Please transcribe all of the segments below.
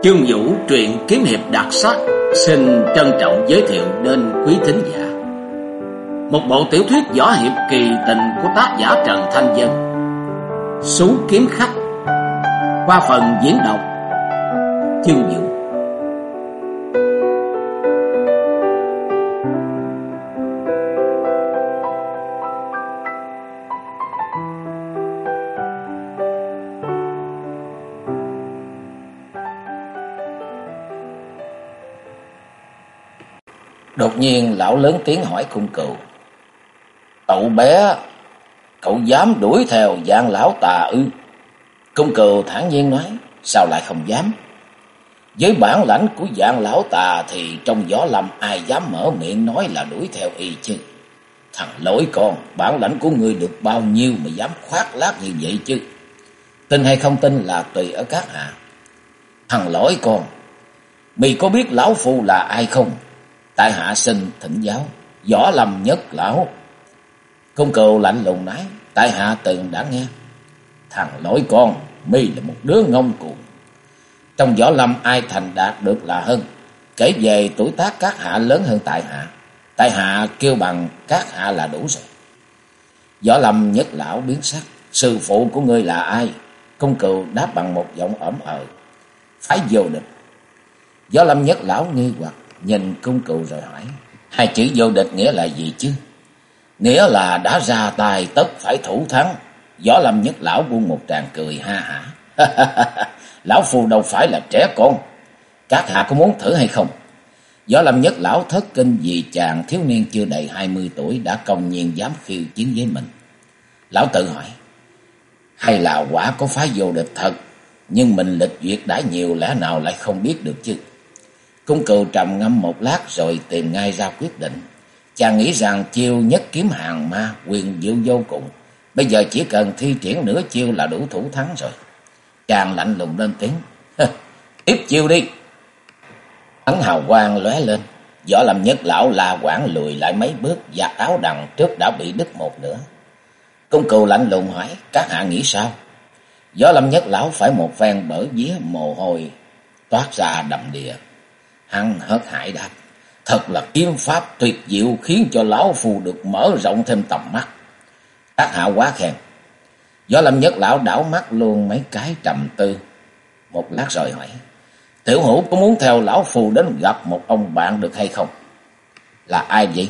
Chương Vũ truyện kiếm hiệp đặc sắc xin trân trọng giới thiệu đến quý thính giả một bộ tiểu thuyết võ hiệp kỳ tình của tác giả Trần Thanh Vân, Sú Kiếm Khách, qua phần diễn đọc Chương Vũ. Đột nhiên lão lớn tiếng hỏi Cung Cừu: "Cậu bé, cậu dám đuổi theo Giang lão tà ư?" Cung Cừu thản nhiên nói: "Sao lại không dám? Với bản lãnh của Giang lão tà thì trong võ lâm ai dám mở miệng nói là đuổi theo y chứ? Thằng lỗi con, bản lãnh của ngươi được bao nhiêu mà dám khoác lác như vậy chứ? Tin hay không tin là tùy ở các hạ. Thằng lỗi con, mày có biết lão phu là ai không? Tại hạ xin thỉnh giáo Võ Lâm Nhất lão." Cung Cừu lạnh lùng nói: "Tại hạ từng đã nghe." "Thằng lỗi con, mi là một đứa ngông cuồng. Trong võ lâm ai thành đạt được là hơn. Kể về tuổi tác các hạ lớn hơn tại hạ kêu bằng các hạ là đủ rồi." Võ Lâm Nhất lão biến sắc: "Sư phụ của ngươi là ai?" Cung Cừu đáp bằng một giọng ẩm "Phái Vô Địch." Võ Lâm Nhất lão nghi hoặc nhìn Cung Cừu rồi hỏi: "Hai chữ vô địch nghĩa là gì chứ?" "Nghĩa là đã ra tay tất phải thủ thắng." Võ Lâm Nhất lão buông một tràng cười ha hả: "Lão phu đâu phải là trẻ con. Các hạ có muốn thử hay không?" Võ Lâm Nhất lão thất kinh vì chàng thiếu niên chưa đầy 20 tuổi đã công nhiên dám khiêu chiến với mình. Lão tự hỏi: hay là quả có phái vô địch thật, nhưng mình lịch duyệt đã nhiều lẽ nào lại không biết được chứ? Cung Cừu trầm ngâm một lát rồi tìm ngay ra quyết định. Chàng nghĩ rằng chiêu nhất kiếm hàng ma quyền diệu vô cùng, bây giờ chỉ cần thi triển nửa chiêu là đủ thủ thắng rồi. Chàng lạnh lùng lên tiếng: "Tiếp chiêu đi." Ánh hào quang lóe lên, Võ Lâm Nhất lão la quảng lùi lại mấy bước, và áo đằng trước đã bị đứt một nửa. Cung Cừu lạnh lùng hỏi: "Các hạ nghĩ sao?" Võ Lâm Nhất lão phải một phen bở vía mồ hôi toát ra đầm đìa. Hắn hớt hải đáp: "Thật là kiếm pháp tuyệt diệu, khiến cho lão phù được mở rộng thêm tầm mắt." "Các hạ quá khen." Võ Lâm Nhất lão đảo mắt luôn mấy cái trầm tư một lát rồi hỏi: "Tiểu hữu có muốn theo lão phù đến gặp một ông bạn được hay không?" "Là ai vậy?"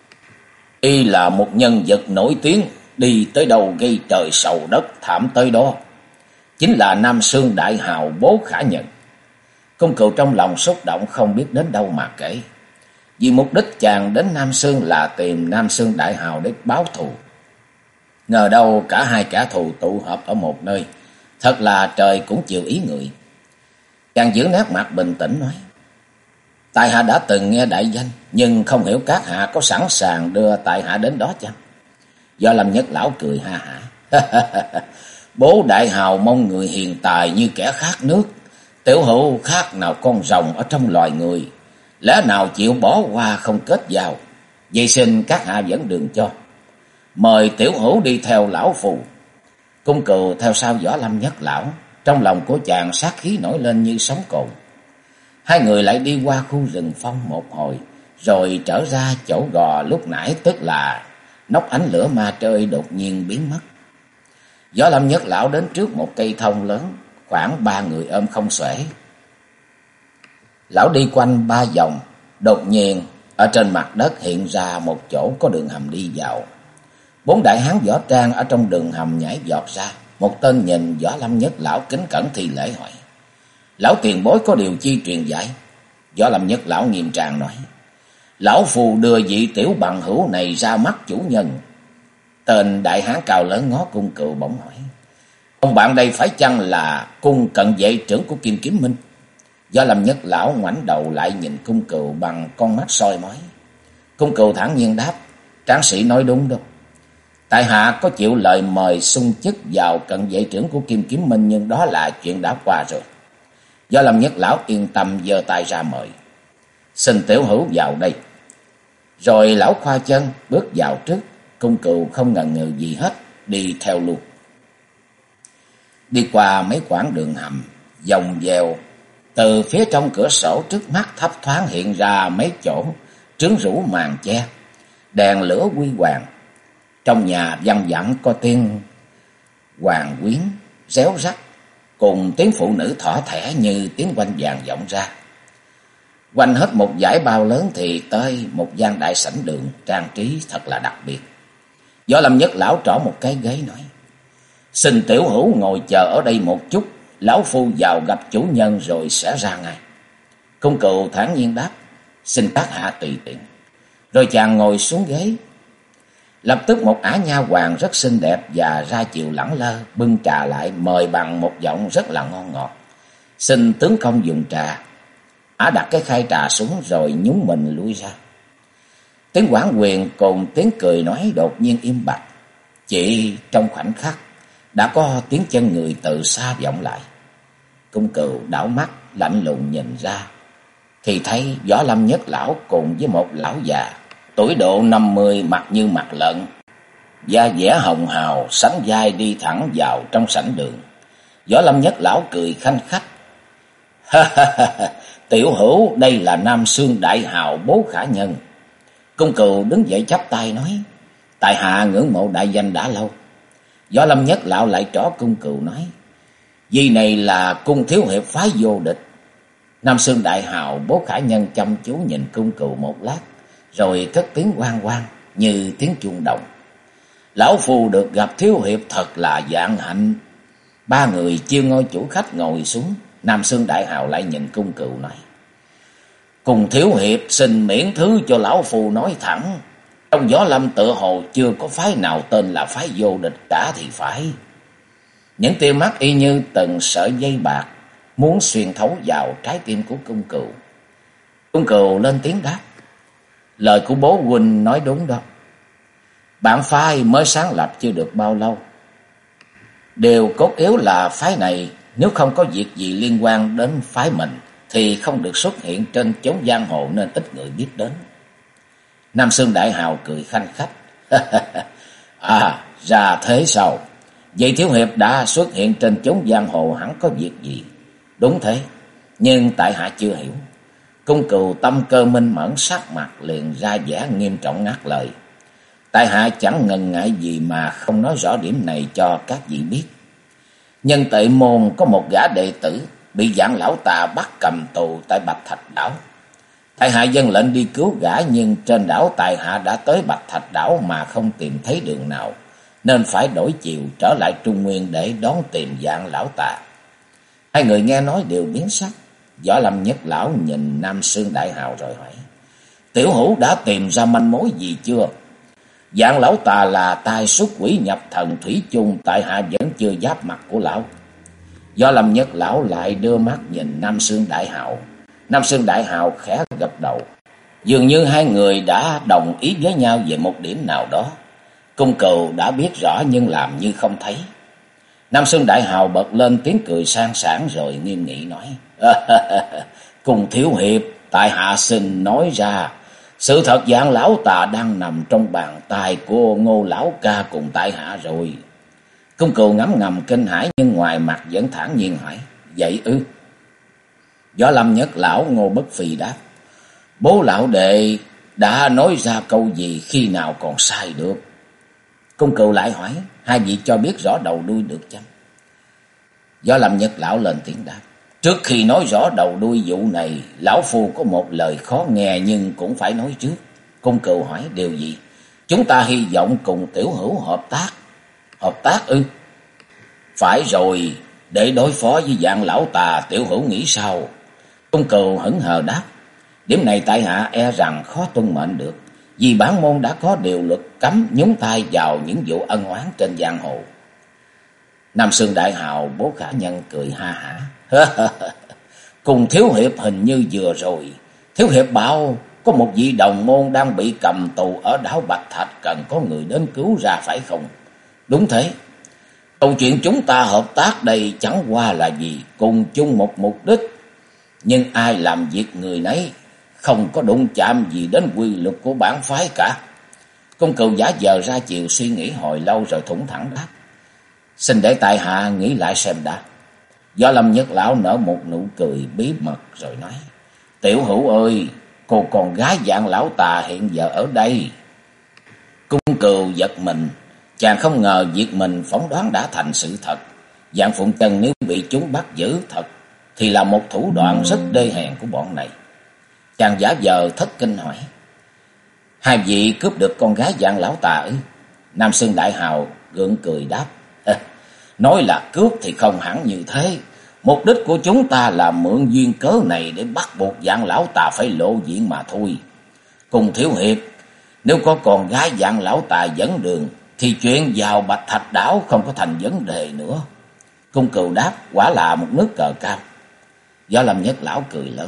"Y là một nhân vật nổi tiếng, đi tới đâu gây trời sầu đất thảm tới đó. Chính là Nam Xương đại hào Bố Khả Nhân." Cung Cừu trong lòng xúc động không biết đến đâu mà kể. Vì mục đích chàng đến Nam Xương là tìm Nam Xương đại hào để báo thù. Ngờ đâu cả hai kẻ thù tụ họp ở một nơi, thật là trời cũng chịu ý người. Chàng giữ nét mặt bình tĩnh nói: "Tại hạ đã từng nghe đại danh, nhưng không hiểu các hạ có sẵn sàng đưa tại hạ đến đó chăng?" Võ Lâm Nhất lão cười ha hả: "Bố đại hào mong người hiền tài như kẻ khát nước. Tiểu hữu khác nào con rồng ở trong loài người, lẽ nào chịu bỏ qua không kết giao? Vậy xin các hạ dẫn đường cho. Mời tiểu hữu đi theo lão phù." Cung Cừu theo sau Võ Lâm Nhất lão, trong lòng của chàng sát khí nổi lên như sóng cồn. Hai người lại đi qua khu rừng phong một hồi, rồi trở ra chỗ gò lúc nãy, tức là nóc ánh lửa ma trời đột nhiên biến mất. Võ Lâm Nhất lão đến trước một cây thông lớn, khoảng 3 người ôm không xuể. Lão đi quanh 3 vòng, đột nhiên ở trên mặt đất hiện ra một chỗ có đường hầm đi vào. 4 đại hán võ trang ở trong đường hầm nhảy vọt ra. Một tên nhìn Võ Lâm Nhất lão kính cẩn thi lễ hỏi: "Lão tiền bối có điều chi truyền dạy?" Võ Lâm Nhất lão nghiêm trang nói: "Lão phù đưa vị tiểu bằng hữu này ra mắt chủ nhân." Tên đại hán cao lớn ngó Cung Cừu bỗng hỏi: "Ông bạn đây phải chăng là cung cận vệ trưởng của Kim Kiếm Minh?" Võ Lâm Nhất lão ngoảnh đầu lại nhìn Cung Cừu bằng con mắt soi mói. Cung Cừu thản nhiên đáp: "Tráng sĩ nói đúng đâu. Tại hạ có chịu lời mời xung chức vào cận vệ trưởng của Kim Kiếm Minh, nhưng đó là chuyện đã qua rồi." Võ Lâm Nhất lão yên tâm giơ tay ra mời: "Xin tiểu hữu vào đây." Rồi lão khoa chân bước vào trước. Cung Cừu không ngần ngừ gì hết, đi theo luôn. Đi qua mấy quãng đường hầm vòng vèo, Từ phía trong cửa sổ trước mắt thấp thoáng hiện ra mấy chỗ trướng rũ màn che, đèn lửa huy hoàng. Trong nhà văng vẳng có tiếng hoàng quyến réo rắt cùng tiếng phụ nữ thỏ thẻ như tiếng quanh vàng vọng ra. Quanh hết một dãy bao lớn thì tới một gian đại sảnh đường trang trí thật là đặc biệt. Võ Lâm Nhất lão trỏ một cái ghế nói: "Xin tiểu hữu ngồi chờ ở đây một chút, lão phu vào gặp chủ nhân rồi sẽ ra ngay." Cung Cừu thản nhiên đáp: "Xin các hạ tùy tiện." Rồi chàng ngồi xuống ghế. Lập tức một ả nha hoàn rất xinh đẹp và ra chiều lẳng lơ bưng trà lại, mời bằng một giọng rất là ngon ngọt: "Xin tướng công dùng trà." Ả đặt cái khay trà xuống rồi nhún mình lui ra. Tiếng hoảng huyền cùng tiếng cười nói đột nhiên im bặt. Chỉ trong khoảnh khắc đã có tiếng chân người từ xa vọng lại. Cung Cừu đảo mắt lạnh lùng nhìn ra thì thấy Võ Lâm Nhất lão cùng với một lão già tuổi độ 50, mặt như mặt lợn, da dẻ hồng hào, sánh vai đi thẳng vào trong sảnh đường. Võ Lâm Nhất lão cười khanh khách: "Ha ha ha, tiểu hữu đây là Nam Xương đại hào Bố Khả Nhân." Cung Cừu đứng dậy chắp tay nói: "Tại hạ ngưỡng mộ đại danh đã lâu." Võ Lâm Nhất lão lại trỏ Cung Cừu nói: "Vì này là Cung thiếu hiệp phái vô địch." Nam Xương đại hào Bố Khả Nhân chăm chú nhìn Cung Cừu một lát, rồi cất tiếng oang oang như tiếng chuông đồng: "Lão phu được gặp thiếu hiệp thật là vạn hạnh." Ba người chiêu ngôi chủ khách ngồi xuống. Nam Xương đại hào lại nhìn Cung Cừu nói: "Cùng thiếu hiệp xin miễn thứ cho lão phu nói thẳng. Trong Võ Lâm tựa hồ chưa có phái nào tên là phái vô địch cả thì phải." Những tia mắt y như từng sợi dây bạc muốn xuyên thấu vào trái tim của Cung Cừu. Cung Cừu lên tiếng đáp: "Lời của bố huynh nói đúng đó. Bản phái mới sáng lập chưa được bao lâu. Điều cốt yếu là phái này nếu không có việc gì liên quan đến phái mình thì không được xuất hiện trên chốn giang hồ nên ít người biết đến." Nam Xương đại hào cười khanh khách: "À, ra thế sao? Vậy thiếu hiệp đã xuất hiện trên chốn giang hồ hẳn có việc gì?" "Đúng thế, nhưng tại hạ chưa hiểu." Cung Cừu tâm cơ minh mẫn, sắc mặt liền ra vẻ nghiêm trọng ngắt lời: "Tại hạ chẳng ngần ngại gì mà không nói rõ điểm này cho các vị biết. Nhân Tệ môn có một gã đệ tử bị Vạn lão tà bắt cầm tù tại Bạch Thạch đảo. Tại hạ dâng lệnh đi cứu gã, nhưng trên đảo tại hạ đã tới Bạch Thạch đảo mà không tìm thấy đường nào, nên phải đổi chiều trở lại Trung Nguyên để đón tìm Vạn lão tà." Hai người nghe nói đều biến sắc. Võ Lâm Nhất lão nhìn Nam Xương đại hào rồi hỏi: "Tiểu hữu đã tìm ra manh mối gì chưa? Vạn lão tà là tai xuất quỷ nhập thần thủy chung, tại hạ vẫn chưa giáp mặt của lão." Võ Lâm Nhất lão lại đưa mắt nhìn Nam Xương đại hào. Nam Xương đại hào khẽ gật đầu. Dường như hai người đã đồng ý với nhau về một điểm nào đó. Cung Cừu đã biết rõ nhưng làm như không thấy. Nam Xương đại hào bật lên tiếng cười sang sảng rồi nghiêm nghị nói: "Cùng thiếu hiệp, tại hạ xin nói ra, sự thật Vạn lão tà đang nằm trong bàn tay của Ngô lão ca cùng tại hạ rồi." Cung Cừu ngấm ngầm kinh hãi nhưng ngoài mặt vẫn thản nhiên hỏi: "Vậy ư?" Võ Lâm Nhất lão Ngô Bất Phi đáp: "Bố lão đệ đã nói ra câu gì khi nào còn sai được?" Cung Cừu lại hỏi: "Hai vị cho biết rõ đầu đuôi được chăng?" Võ Lâm Nhất lão lên tiếng đáp: "Trước khi nói rõ đầu đuôi vụ này, lão phu có một lời khó nghe nhưng cũng phải nói trước." Cung Cừu hỏi: "Điều gì?" "Chúng ta hy vọng cùng tiểu hữu hợp tác." "Hợp tác ư?" "Phải rồi, để đối phó với Vạn lão tà, tiểu hữu nghĩ sao?" Cung Cừu hững hờ đáp: "Điểm này tại hạ e rằng khó tuân mệnh được, vì bản môn đã có điều luật cấm nhúng tay vào những vụ ân oán trên giang hồ." Nam Xương đại hào Bố Khả Nhân cười ha hả: "Cùng thiếu hiệp hình như vừa rồi, thiếu hiệp bảo có một vị đồng môn đang bị cầm tù ở đảo Bạch Thạch, cần có người đến cứu ra phải không?" "Đúng thế. Câu chuyện chúng ta hợp tác đây chẳng qua là gì cùng chung một mục đích, nhưng ai làm việc người nấy, không có đụng chạm gì đến quy luật của bản phái cả." Cung Cừu giả vờ ra chiều suy nghĩ hồi lâu rồi thủng thẳng đáp: "Xin để tại hạ nghĩ lại xem đã." Võ Lâm Nhất lão nở một nụ cười bí mật rồi nói: Tiểu Hữu ơi, cô con gái Vạn lão tà hiện giờ ở đây. Cung Cừu giật mình, chàng không ngờ việc mình phỏng đoán đã thành sự thật. Vạn Phụng Chân nếu bị chúng bắt giữ thật thì là một thủ đoạn rất đê hèn của bọn này. Chàng giả vờ thất kinh hỏi: Hai vị cướp được con gái Vạn lão tà ư? Nam Xưng Đại Hào gượng cười đáp: Nói là cướp thì không hẳn như thế. Mục đích của chúng ta là mượn duyên cớ này để bắt buộc Vạn lão tà phải lộ diện mà thôi. Cùng thiếu hiệp, nếu có con gái Vạn lão tà dẫn đường thì chuyện vào Bạch Thạch đảo không có thành vấn đề nữa. Cung Cừu đáp: Quả là một nước cờ cao. Võ Lâm Nhất lão cười lớn: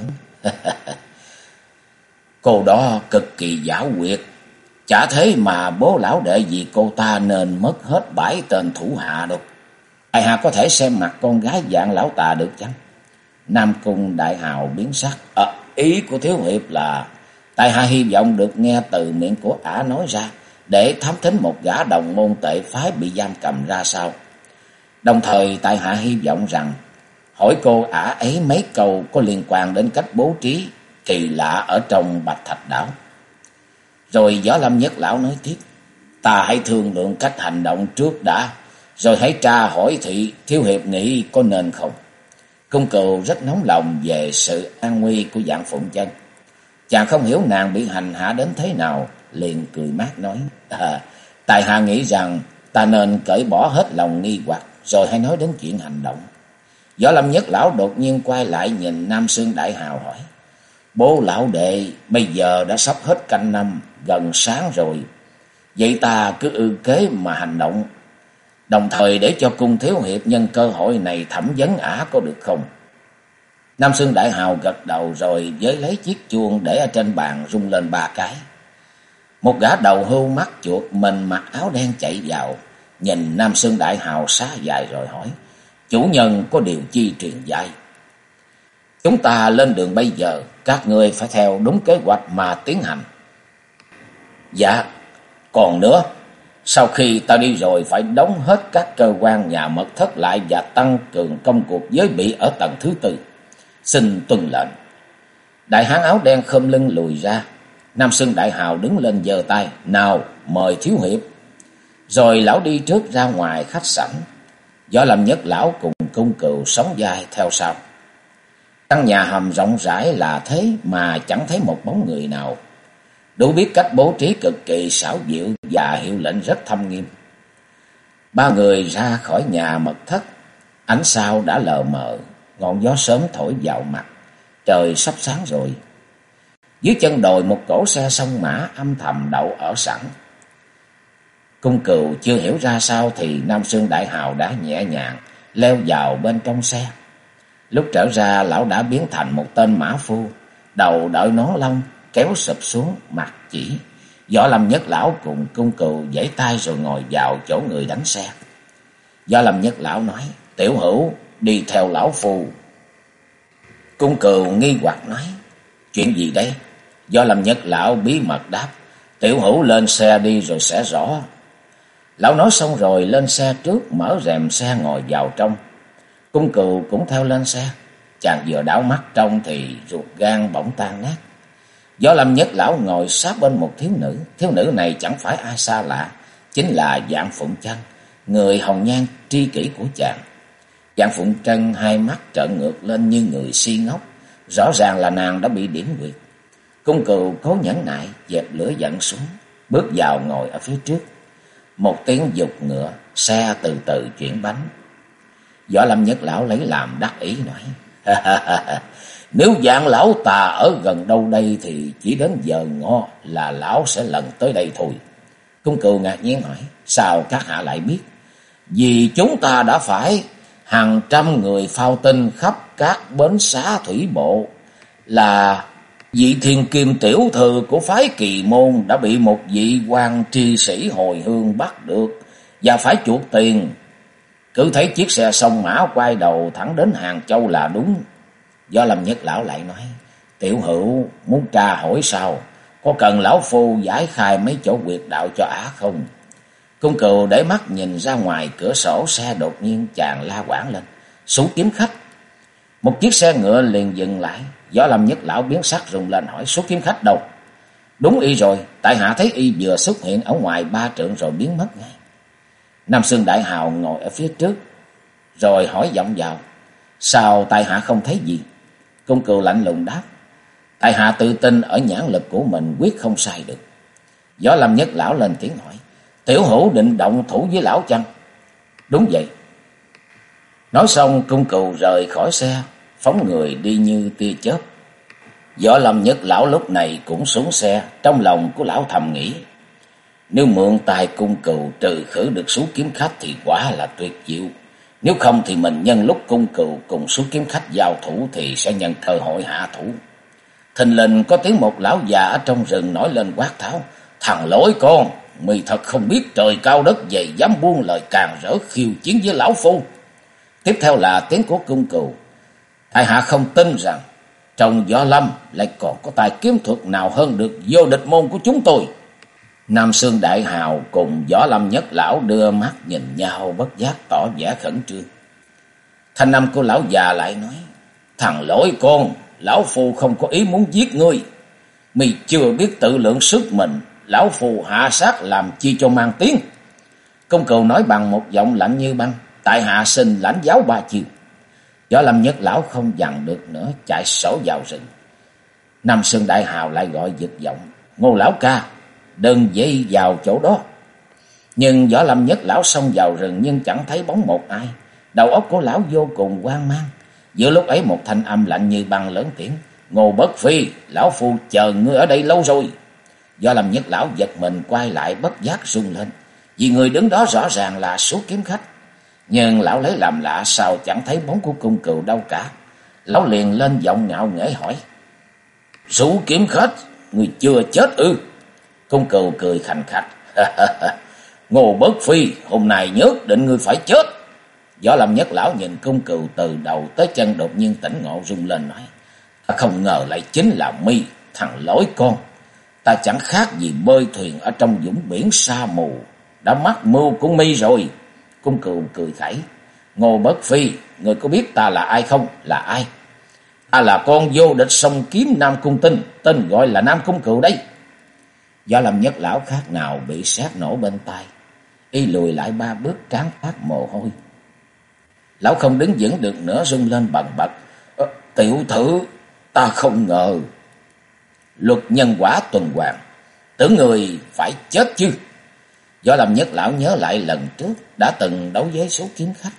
Cô đó cực kỳ giả quyệt, chả thế mà bố lão đệ vì cô ta nên mất hết 7 tên thủ hạ đâu. Tại hạ có thể xem mặt con gái Vạn lão tà được chăng? Nam Cung Đại Hào biến sắc: Ý của thiếu hiệp là tại hạ hy vọng được nghe từ miệng của ả nói ra, để thám thính một gã đồng môn tệ phái bị giam cầm ra sao. Đồng thời tại hạ hy vọng rằng hỏi cô ả ấy mấy câu có liên quan đến cách bố trí kỳ lạ ở trong Bạch Thạch đảo. Rồi Võ Lâm Nhất lão nói tiếp: Ta hãy thương lượng cách hành động trước đã, rồi hãy tra hỏi thị thiếu hiệp nghĩ có nên không. Cung Cừu rất nóng lòng về sự an nguy của Vạn Phụng Chân. Chàng không hiểu nàng bị hành hạ đến thế nào, liền cười mát nói: Tại hạ nghĩ rằng ta nên cởi bỏ hết lòng nghi hoặc, rồi hãy nói đến chuyện hành động. Võ Lâm Nhất lão đột nhiên quay lại nhìn Nam Xương Đại Hào hỏi: Bố lão đệ, bây giờ đã sắp hết canh năm, gần sáng rồi. Vậy ta cứ ư kế mà hành động, đồng thời để cho Cung thiếu hiệp nhân cơ hội này thẩm vấn ả có được không? Nam Xương Đại Hào gật đầu rồi với lấy chiếc chuông để ở trên bàn rung lên 3 cái. Một gã đầu hưu mắt chuột mình mặc áo đen chạy vào, nhìn Nam Xương Đại Hào xá dài rồi hỏi: Chủ nhân có điều chi truyền dạy? Chúng ta lên đường bây giờ, các ngươi phải theo đúng kế hoạch mà tiến hành. Dạ, còn nữa, sau khi ta đi rồi phải đóng hết các cơ quan nhà mật thất lại và tăng cường công cuộc giới bị ở tầng thứ 4. Xin tuân lệnh. Đại hán áo đen khom lưng lùi ra. Nam Xưng Đại Hào đứng lên giơ tay: Nào, mời thiếu hiệp. Rồi lão đi trước ra ngoài khách sảnh. Võ Lâm Nhất lão cùng Cung Cừu sóng vai theo sau. Căn nhà hầm rộng rãi là thế mà chẳng thấy một bóng người nào, đủ biết cách bố trí cực kỳ xảo diệu và hiệu lệnh rất thâm nghiêm. 3 người ra khỏi nhà mật thất, ánh sao đã lờ mờ, ngọn gió sớm thổi vào mặt, trời sắp sáng rồi. Dưới chân đồi một cỗ xe sông mã âm thầm đậu ở sẵn. Cung Cừu chưa hiểu ra sao thì Nam Xương Đại Hào đã nhẹ nhàng leo vào bên trong xe. Lúc trở ra, lão đã biến thành một tên mã phu, đầu đội nón lông kéo sụp xuống, mặt chỉ. Võ Lâm Nhất lão cùng Cung Cừu giãy tay rồi ngồi vào chỗ người đánh xe. Võ Lâm Nhất lão nói: Tiểu Hữu đi theo lão phu. Cung Cừu nghi hoặc nói: Chuyện gì đấy? Võ Lâm Nhất lão bí mật đáp: Tiểu Hữu lên xe đi rồi sẽ rõ. Lão nói xong rồi lên xe trước, mở rèm xe ngồi vào trong. Cung Cừu cũng theo lên xe. Chàng vừa đảo mắt trông thì ruột gan bỗng tan nát. Võ Lâm Nhất lão ngồi sát bên một thiếu nữ. Thiếu nữ này chẳng phải ai xa lạ, chính là Vạn Phụng Chân, người hồng nhan tri kỷ của chàng. Vạn Phụng Chân hai mắt trợn ngược lên như người si ngốc, rõ ràng là nàng đã bị điểm huyệt. Cung Cừu cố nhẫn nại dẹp lửa giận xuống, bước vào ngồi ở phía trước. Một tiếng giục ngựa, xe từ từ chuyển bánh. Võ Lâm Nhất lão lấy làm đắc ý nói: Nếu Vạn lão tà ở gần đâu đây thì chỉ đến giờ ngọ là lão sẽ lần tới đây thôi. Cung Cừu ngạc nhiên hỏi: Sao các hạ lại biết? Vì chúng ta đã phải hàng trăm người phao tin khắp các bến xá thủy bộ là vị thiên kim tiểu thư của phái Kỳ Môn đã bị một vị quan tri sĩ hồi hương bắt được và phải chuộc tiền. Cứ thấy chiếc xe sông mã quay đầu thẳng đến Hàng Châu là đúng. Võ Lâm Nhất lão lại nói: Tiểu Hữu muốn tra hỏi sao? Có cần lão phu giải khai mấy chỗ huyệt đạo cho ả không? Cung Cừu để mắt nhìn ra ngoài cửa sổ xe, đột nhiên chàng la quảng lên: Sú kiếm khách. Một chiếc xe ngựa liền dừng lại. Võ Lâm Nhất lão biến sắc rung lên hỏi: Sú kiếm khách đâu? Đúng y rồi, tại hạ thấy y vừa xuất hiện ở ngoài 3 trượng rồi biến mất ngay. Nam Xương Đại Hào ngồi ở phía trước, rồi hỏi vọng vào: Sao tại hạ không thấy gì? Cung Cừu lạnh lùng đáp: Tại hạ tự tin ở nhãn lực của mình quyết không sai được. Võ Lâm Nhất lão lên tiếng hỏi: Tiểu hữu định động thủ với lão chăng? Đúng vậy. Nói xong Cung Cừu rời khỏi xe, phóng người đi như tia chớp. Võ Lâm Nhất lão lúc này cũng xuống xe, trong lòng của lão thầm nghĩ: Nếu mượn tài Cung Cừu trừ khử được Sú kiếm khách thì quả là tuyệt diệu. Nếu không thì mình nhân lúc Cung Cừu cùng Sú kiếm khách giao thủ thì sẽ nhân cơ hội hạ thủ. Thình lình có tiếng một lão già ở trong rừng nổi lên quát tháo: Thằng lỗi con, mày thật không biết trời cao đất dày, dám buông lời càn rỡ khiêu chiến với lão phu. Tiếp theo là tiếng của Cung Cừu: Tại hạ không tin rằng trong Võ Lâm lại còn có tài kiếm thuật nào hơn được vô địch môn của chúng tôi. Nam Xương Đại Hào cùng Võ Lâm Nhất lão đưa mắt nhìn nhau bất giác tỏ vẻ khẩn trương. Thanh âm của lão già lại nói: Thằng lỗi con, lão phu không có ý muốn giết ngươi. Mày chưa biết tự lượng sức mình, lão phu hạ sát làm chi cho mang tiếng. Cung Cừu nói bằng một giọng lạnh như băng: Tại hạ xin lãnh giáo 3 chiêu. Võ Lâm Nhất lão không dằn được nữa, chạy sổ vào rừng. Nam Xương Đại Hào lại gọi giật giọng: Ngô lão ca, đừng dây vào chỗ đó. Nhưng Võ Lâm Nhất lão xông vào rừng nhưng chẳng thấy bóng một ai. Đầu óc của lão vô cùng hoang mang. Giữa lúc ấy một thanh âm lạnh như băng lớn tiếng: Ngô Bất Phi, lão phu chờ ngươi ở đây lâu rồi. Võ Lâm Nhất lão giật mình quay lại bất giác run lên, vì người đứng đó rõ ràng là Sú kiếm khách. Nhưng lão lấy làm lạ sao chẳng thấy bóng của Cung Cừu đâu cả. Lão liền lên giọng ngạo nghễ hỏi: Sú kiếm khách, người chưa chết ư? Cung Cừu cười khành khạch: Ngô Bất Phi, hôm nay nhất định ngươi phải chết. Võ Lâm Nhất lão nhìn Cung Cừu từ đầu tới chân, đột nhiên tỉnh ngộ rung lên nói: Ta không ngờ lại chính là mi, thằng lỗi con. Ta chẳng khác gì bơi thuyền ở trong vũng biển sa mù, đã mắc mưu của mi rồi. Cung Cừu cười khẩy: Ngô Bất Phi, người có biết ta là ai không? Là ai? Ta là con vô địch song kiếm Nam Cung Tinh, tên gọi là Nam Cung Cừu đấy. Võ Lâm Nhất lão khác nào bị sét nổ bên tai, y lùi lại 3 bước trán toát mồ hôi. Lão không đứng vững được nữa, rung lên bần bật: Tiểu thử, ta không ngờ. Luật nhân quả tuần hoàn, tưởng người phải chết chứ. Võ Lâm Nhất lão nhớ lại lần trước đã từng đấu với Sú kiếm khách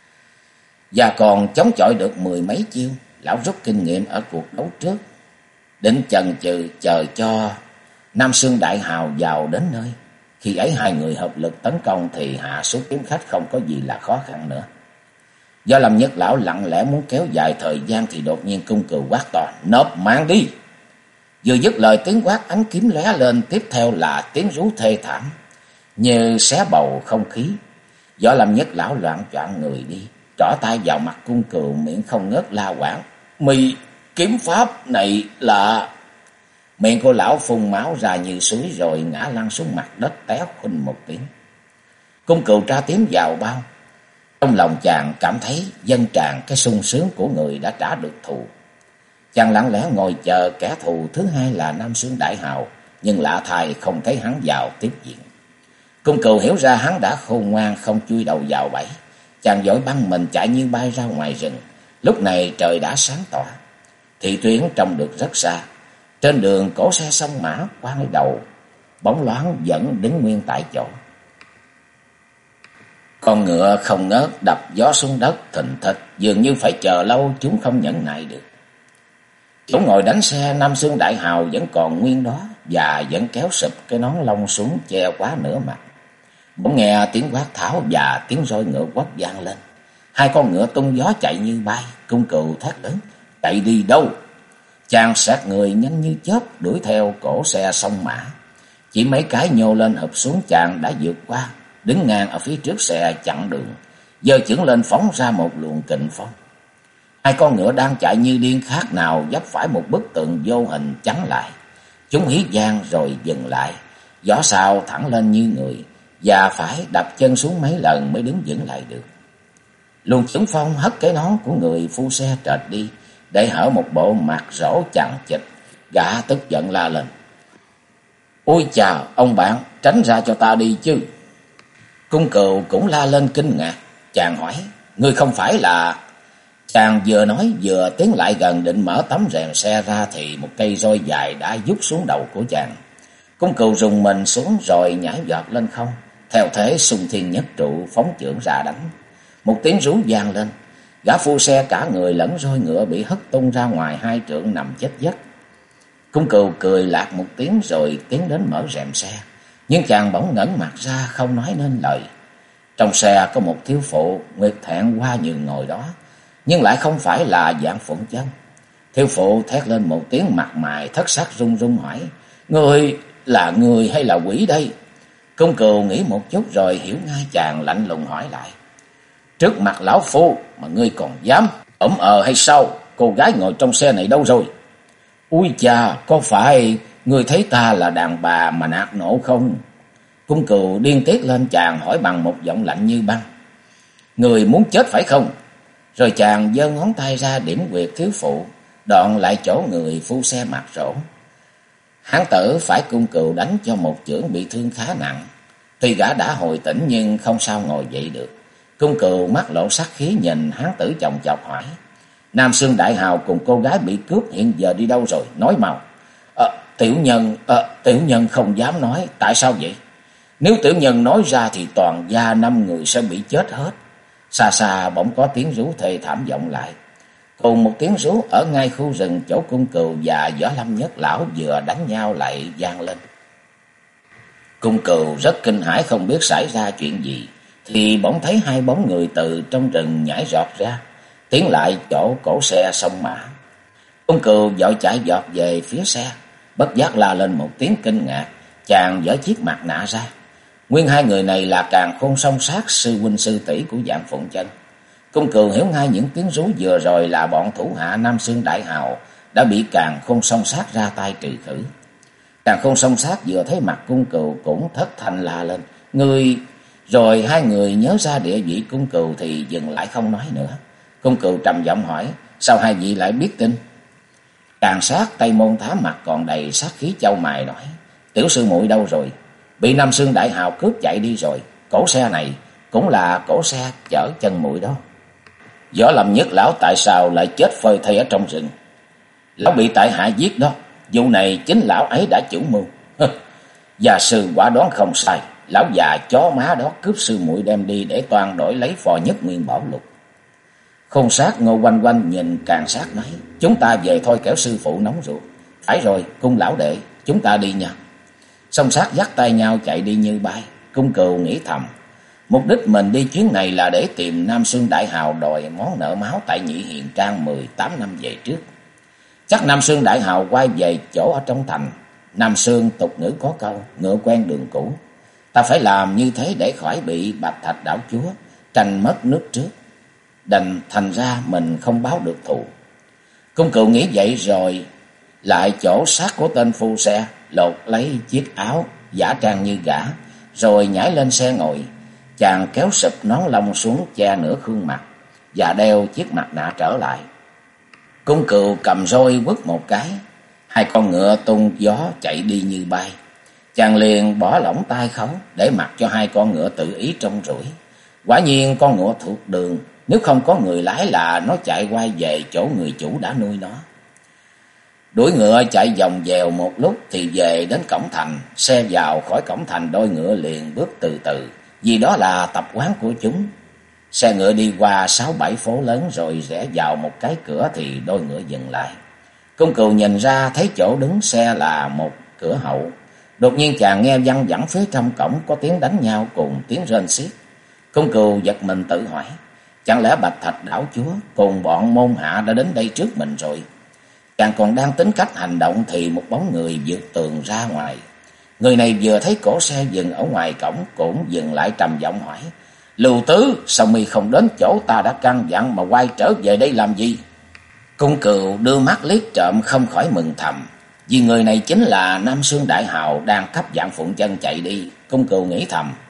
và còn chống chọi được 10 mấy chiêu. Lão rút kinh nghiệm ở cuộc đấu trước, định chần chừ chờ cho Nam Xương Đại Hào vào đến nơi. Khi ấy 2 người hợp lực tấn công thì hạ Sú kiếm khách không có gì là khó khăn nữa. Võ Lâm Nhất lão lặng lẽ muốn kéo dài thời gian thì đột nhiên Cung Cừu quát to: Nộp mạng đi! Vừa dứt lời tiếng quát, ánh kiếm lóe lên, tiếp theo là tiếng rú thê thảm như xé bầu không khí. Võ Lâm Nhất lão loạng choạng người đi, trỏ tay vào mặt Cung Cừu, miệng không ngớt la quảng: Mi, kiếm pháp này là... Miệng của lão phun máu ra như suối rồi ngã lăn xuống mặt đất té khuynh một tiếng. Cung Cừu tra tím vào bao. Trong lòng chàng cảm thấy dâng tràn cái sung sướng của người đã trả được thù. Chàng lặng lẽ ngồi chờ kẻ thù thứ hai là Nam Xương Đại Hào, nhưng lạ thay không thấy hắn vào tiếp diện. Cung Cừu hiểu ra hắn đã khôn ngoan, không chui đầu vào bẫy. Chàng vội băng mình chạy như bay ra ngoài rừng. Lúc này trời đã sáng tỏ, thị tuyến trông được rất xa. Trên đường cỗ xe sông mã quay đầu, bóng loáng vẫn đứng nguyên tại chỗ. Con ngựa không ngớt đập gió xuống đất thình thịch, dường như phải chờ lâu chúng không nhẫn nại được. Chỗ ngồi đánh xe Nam Xương Đại Hào vẫn còn nguyên đó, và vẫn kéo sụp cái nón lông xuống che quá nửa mặt. Bỗng nghe tiếng quát tháo và tiếng roi ngựa quất vang lên. 2 con ngựa tung gió chạy như bay. Cung Cừu thét lớn: Chạy đi đâu? Chàng sát người nhanh như chớp đuổi theo cổ xe sông mã. Chỉ mấy cái nhô lên hợp xuống, chàng đã vượt qua, đứng ngang ở phía trước xe chặn đường, giơ chưởng lên phóng ra một luồng kình phong. 2 con ngựa đang chạy như điên khác nào vấp phải một bức tường vô hình chắn lại. Chúng hí vang rồi dừng lại, gió sao thẳng lên như người, và phải đập chân xuống mấy lần mới đứng vững lại được. Luồng chưởng phong hất cái nón của người phu xe trệt đi, để hở một bộ mặt rỗ chằng chịt. Gã tức giận la lên: "Ôi chà, ông bạn, tránh ra cho ta đi chứ!" Cung Cừu cũng la lên kinh ngạc. Chàng hỏi: "Ngươi không phải là..." Chàng vừa nói vừa tiến lại gần định mở tấm rèm xe ra, thì một cây roi dài đã vút xuống đầu của chàng. Cung Cừu rùng mình xuống rồi nhảy vọt lên không, theo thế xung thiên nhất trụ phóng chưởng ra đánh. Một tiếng rú vang lên, gã phu xe cả người lẫn roi ngựa bị hất tung ra ngoài 2 trượng nằm chết giấc. Cung Cừu cười lạc một tiếng rồi tiến đến mở rèm xe, nhưng chàng bỗng ngẩng mặt ra không nói nên lời. Trong xe có một thiếu phụ nguyệt thẹn qua nhường ngồi đó, nhưng lại không phải là Vạn Phụng Chân. Thiếu phụ thét lên một tiếng, mặt mày thất sắc run run hỏi: "Ngươi là người hay là quỷ đây?" Cung Cừu nghĩ một chút rồi hiểu ngay, chàng lạnh lùng hỏi lại: "Trước mặt lão phu mà ngươi còn dám hay sao? Cô gái ngồi trong xe này đâu rồi?" "Ui chà, có phải ngươi thấy ta là đàn bà mà nạt nộ không?" Cung Cừu điên tiết lên, chàng hỏi bằng một giọng lạnh như băng: "Người muốn chết phải không?" Rồi chàng giơ ngón tay ra điểm quyệt thiếu phụ, đoạn lại chỗ người phu xe mặt rỗ. Hán tử phải Cung Cừu đánh cho một chưởng bị thương khá nặng. Tuy gã đã hồi tỉnh nhưng không sao ngồi dậy được. Cung Cừu mắt lộ sát khí nhìn hán tử chòng chọc hỏi: "Nam Xương đại hào cùng cô gái bị cướp hiện giờ đi đâu rồi? Nói mau." Tiểu nhân không dám nói." "Tại sao vậy?" "Nếu tiểu nhân nói ra thì toàn gia 5 người sẽ bị chết hết." Xa xa bỗng có tiếng rú thê thảm vọng lại. Cùng một tiếng rú ở ngay khu rừng chỗ Cung Cừu và Võ Lâm Nhất lão vừa đánh nhau lại vang lên. Cung Cừu rất kinh hãi không biết xảy ra chuyện gì, thì bỗng thấy 2 bóng người từ trong rừng nhảy giọt ra, tiến lại chỗ cổ xe sông mã. Cung Cừu vội chạy giọt về phía xe, bất giác la lên một tiếng kinh ngạc. Chàng giở chiếc mặt nạ ra. Nguyên 2 người này là Càn Khôn Song Sát, sư huynh sư tỷ của Vạn Phụng Chân. Cung Cừu hiểu ngay những tiếng rú vừa rồi là bọn thủ hạ Nam Xương đại hào đã bị Càn Khôn Song Sát ra tay trừ khử. Càn Khôn Song Sát vừa thấy mặt Cung Cừu cũng thất thanh la lên: "Ngươi!" Rồi 2 người nhớ ra địa vị Cung Cừu thì dừng lại không nói nữa. Cung Cừu trầm giọng hỏi: "Sao 2 vị lại biết tin?" Càn Sát Tây Môn Thám mặt còn đầy sát khí chau mày nói: "Tiểu sư muội đâu rồi?" "Bị Nam Xương đại hào cướp chạy đi rồi. Cổ xe này cũng là cổ xe chở chân muội đó." "Võ Lâm Nhất lão tại sao lại chết phơi thây ở trong rừng?" "Lão bị tại hạ giết đó. Vụ này chính lão ấy đã chủ mưu." "Gia sư quả đoán không sai. Lão già chó má đó cướp sư muội đem đi để toan đổi lấy Phò Nhất Nguyên Bảo Lục." Khôn Sát ngô quanh quanh nhìn Càn Sát nói: "Chúng ta về thôi kẻo sư phụ nóng ruột." "Phải rồi, Cung lão đệ, chúng ta đi nha." Song Sát dắt tay nhau chạy đi như bay. Cung Cừu nghĩ thầm, mục đích mình đi chuyến này là để tìm Nam Xương đại hào đòi món nợ máu tại Nhị Hiền Trang 18 năm về trước. Chắc Nam Xương đại hào quay về chỗ ở trong thành. Nam Xương tục ngữ có câu: ngựa quen đường cũ. Ta phải làm như thế để khỏi bị Bạch Thạch đảo chúa tranh mất nước trước. Đành thành ra mình không báo được thù. Cung Cừu nghĩ vậy rồi lại chỗ xác của tên phu xe, lột lấy chiếc áo giả trang như gã, rồi nhảy lên xe ngồi. Chàng kéo sụp nón lông xuống che nửa khuôn mặt và đeo chiếc mặt nạ trở lại. Cung Cừu cầm roi quất một cái, 2 con ngựa tung gió chạy đi như bay. Chàng liền bỏ lỏng tay khấu để mặc cho 2 con ngựa tự ý trông rủi. Quả nhiên con ngựa thuộc đường, nếu không có người lái là nó chạy quay về chỗ người chủ đã nuôi nó. Đuổi ngựa chạy vòng vèo một lúc thì về đến cổng thành. Xe vào khỏi cổng thành, đôi ngựa liền bước từ từ, vì đó là tập quán của chúng. Xe ngựa đi qua 6-7 phố lớn rồi rẽ vào một cái cửa thì đôi ngựa dừng lại. Cung Cừu nhìn ra thấy chỗ đứng xe là một cửa hậu. Đột nhiên chàng nghe văng vẳng phía trong cổng có tiếng đánh nhau cùng tiếng rên xiết. Cung Cừu giật mình tự hỏi, chẳng lẽ Bạch Thạch đảo chúa cùng bọn môn hạ đã đến đây trước mình rồi? Chàng còn đang tính cách hành động thì một bóng người vượt tường ra ngoài. Người này vừa thấy cổ xe dừng ở ngoài cổng cũng dừng lại trầm giọng hỏi: "Lưu tứ, sao mi không đến chỗ ta đã căn dặn mà quay trở về đây làm gì?" Cung Cừu đưa mắt liếc trộm không khỏi mừng thầm, vì người này chính là Nam Xương đại hào đang cấp Vạn Phụng Chân chạy đi. Cung Cừu nghĩ thầm,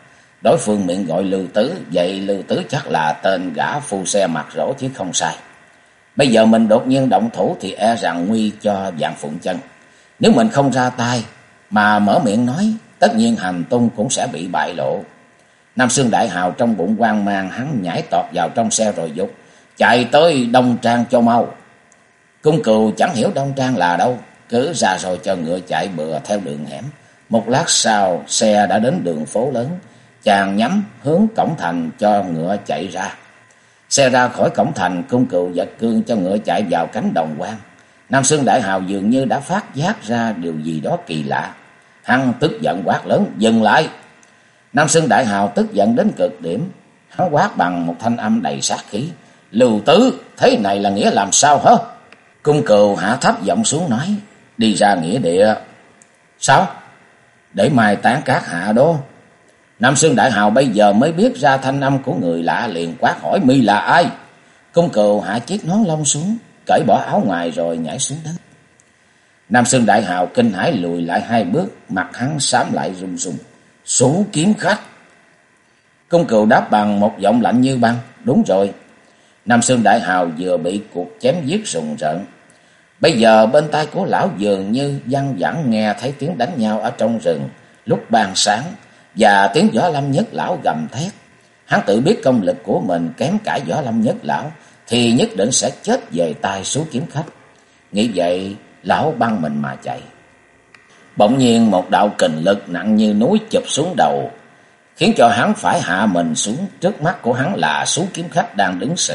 Đối phương miệng gọi Lưu Tứ, vậy Lưu Tứ chắc là tên gã phu xe mặt rỗ chứ không sai. Bây giờ mình đột nhiên động thủ thì e rằng nguy cho Vạn Phụng Chân. Nếu mình không ra tay mà mở miệng nói, tất nhiên hành tung cũng sẽ bị bại lộ. Nam Xương Đại Hào trong bụng hoang mang, hắn nhảy tọt vào trong xe rồi dục: chạy tới Đông Trang cho mau. Cung Cừu chẳng hiểu Đông Trang là đâu, cứ ra rồi cho ngựa chạy bừa theo đường hẻm. Một lát sau, xe đã đến đường phố lớn. Chàng nhắm hướng cổng thành cho ngựa chạy ra. Xe ra khỏi cổng thành, Cung Cừu giật cương cho ngựa chạy vào cánh đồng hoang. Nam Xương Đại Hào dường như đã phát giác ra điều gì đó kỳ lạ. Hắn tức giận quát lớn: dừng lại! Nam Xương Đại Hào tức giận đến cực điểm. Hắn quát bằng một thanh âm đầy sát khí: Lưu Tứ, thế này là nghĩa làm sao hả? Cung Cừu hạ thấp giọng xuống nói: đi ra nghĩa địa. Sao? Để mai tán cát hạ đó. Nam Xương Đại Hào bây giờ mới biết ra thanh âm của người lạ, liền quát hỏi: mi là ai? Cung Cừu hạ chiếc nón lông xuống, cởi bỏ áo ngoài rồi nhảy xuống đất. Nam Xương Đại Hào kinh hãi lùi lại 2 bước, mặt hắn xám lại run run. Số kiếm khách. Cung Cừu đáp bằng một giọng lạnh như băng: đúng rồi. Nam Xương Đại Hào vừa bị cuộc chém giết rùng rợn. Bây giờ bên tai của lão dường như văng vẳng nghe thấy tiếng đánh nhau ở trong rừng lúc ban sáng và tiếng Võ Lâm Nhất Lão gầm thét. Hắn tự biết công lực của mình kém cả Võ Lâm Nhất Lão thì nhất định sẽ chết về tay số kiếm khách. Nghĩ vậy, lão băng mình mà chạy. Bỗng nhiên một đạo kình lực nặng như núi chụp xuống đầu, khiến cho hắn phải hạ mình xuống. Trước mắt của hắn là số kiếm khách đang đứng sững.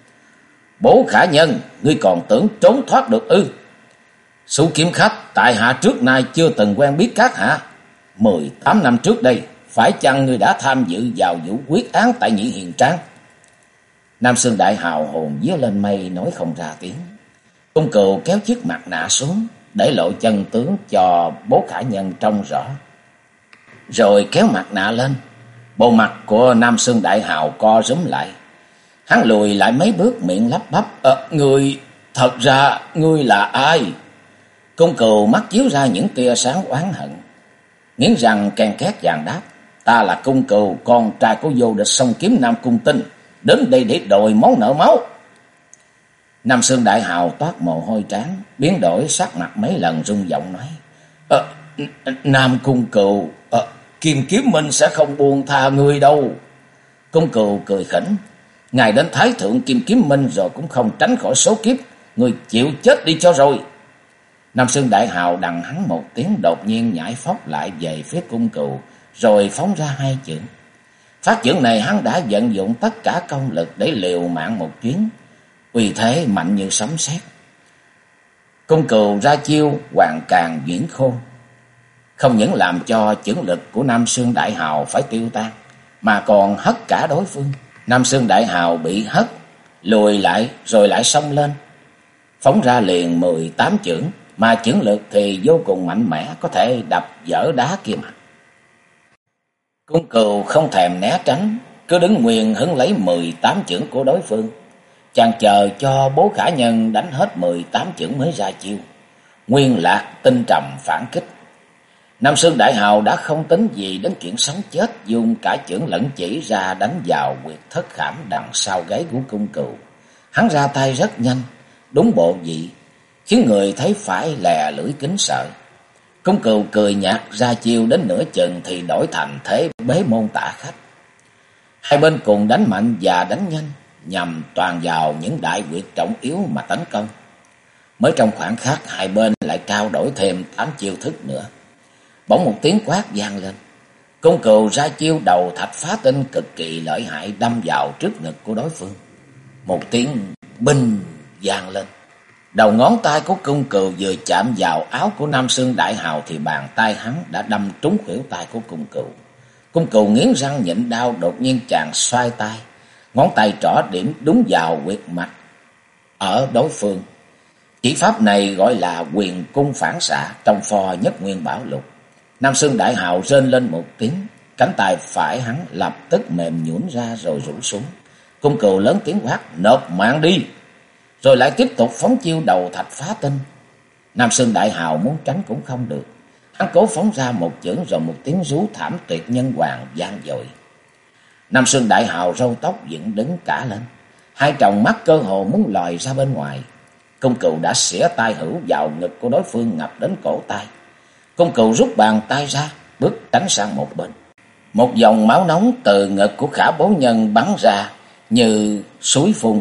Bố Khả Nhân, ngươi còn tưởng trốn thoát được ư? Số kiếm khách, tại hạ trước nay chưa từng quen biết các hạ. 18 năm trước đây, phải chăng ngươi đã tham dự vào vụ quyết án tại Nhị Hiền Trang? Nam Xương Đại Hào hồn vía lên mây nói không ra tiếng. Cung Cừu kéo chiếc mặt nạ xuống, để lộ chân tướng cho Bố Khả Nhân trông rõ. Rồi kéo mặt nạ lên, bộ mặt của Nam Xương Đại Hào co rúm lại. Hắn lùi lại mấy bước, miệng lắp bắp: ngươi, thật ra ngươi là ai? Cung Cừu mắt chiếu ra những tia sáng oán hận, nghiến răng ken két vàng đáp: ta là Cung Cừu, con trai của vô địch song kiếm Nam Cung Tinh, đến đây để đòi món nợ máu. Nam Xương Đại Hào toát mồ hôi trán, biến đổi sắc mặt mấy lần, rung giọng nói: Nam Cung Cừu, Kim Kiếm Minh sẽ không buông tha ngươi đâu. Cung Cừu cười khỉnh: ngài đến Thái Thượng Kim Kiếm Minh rồi cũng không tránh khỏi số kiếp, ngươi chịu chết đi cho rồi. Nam Xương Đại Hào đằng hắn một tiếng, đột nhiên nhảy phóc lại về phía Cung Cừu, rồi phóng ra 2 chưởng. Phát chưởng này hắn đã vận dụng tất cả công lực để liều mạng một chuyến, uy thế mạnh như sấm sét. Cung Cừu ra chiêu Hoàng Càn Viễn Khôn, không những làm cho chưởng lực của Nam Xương Đại Hào phải tiêu tan, mà còn hất cả đối phương. Nam Xương Đại Hào bị hất, lùi lại rồi lại xông lên, phóng ra liền 18 chưởng, mà chưởng lực thì vô cùng mạnh mẽ, có thể đập vỡ đá kia mà. Cung Cừu không thèm né tránh, cứ đứng nguyên hứng lấy 18 chưởng của đối phương. Chàng chờ cho Bố Khả Nhân đánh hết 18 chưởng mới ra chiêu. Nguyên Lạc tinh trầm phản kích. Nam Xương Đại Hào đã không tính gì đến chuyện sống chết, dùng cả chưởng lẫn chỉ ra đánh vào huyệt thất khảm đằng sau gáy của Cung Cừu. Hắn ra tay rất nhanh, đúng bộ vị, khiến người thấy phải lè lưỡi kính sợ. Cung Cừu cười nhạt ra chiêu đến nửa chừng thì đổi thành thế bế môn tạ khách. Hai bên cùng đánh mạnh và đánh nhanh, nhằm toàn vào những đại huyệt trọng yếu mà tấn công. Mới trong khoảng khắc, hai bên lại trao đổi thêm 8 chiêu thức nữa. Bỗng một tiếng quát vang lên. Cung Cừu ra chiêu đầu thạch phá tinh cực kỳ lợi hại, đâm vào trước ngực của đối phương. Một tiếng binh vang lên. Đầu ngón tay của Cung Cừu vừa chạm vào áo của Nam Xương Đại Hào thì bàn tay hắn đã đâm trúng khuỷu tay của Cung Cừu. Cung Cừu nghiến răng nhịn đau, đột nhiên chàng xoay tay, ngón tay trỏ điểm đúng vào huyệt mạch ở đối phương. Chỉ pháp này gọi là quyền cung phản xạ, trong pho Nhất Nguyên Bảo Lục. Nam Xương Đại Hào rên lên một tiếng, cánh tay phải hắn lập tức mềm nhũn ra rồi rũ xuống. Cung Cừu lớn tiếng quát: nộp mạng đi! Rồi lại tiếp tục phóng chiêu đầu thạch phá tinh. Nam Xương Đại Hào muốn tránh cũng không được. Hắn cố phóng ra một chưởng, rồi một tiếng rú thảm tuyệt nhân hoàng vang dội. Nam Sơn Đại Hào râu tóc dựng đứng cả lên, hai tròng mắt cơ hồ muốn lòi ra bên ngoài. Công Cừu đã xỉa tay hữu vào ngực của đối phương ngập đến cổ tay. Công Cừu rút bàn tay ra, bước tránh sang một bên. Một dòng máu nóng từ ngực của Khả Bố Nhân bắn ra như suối phun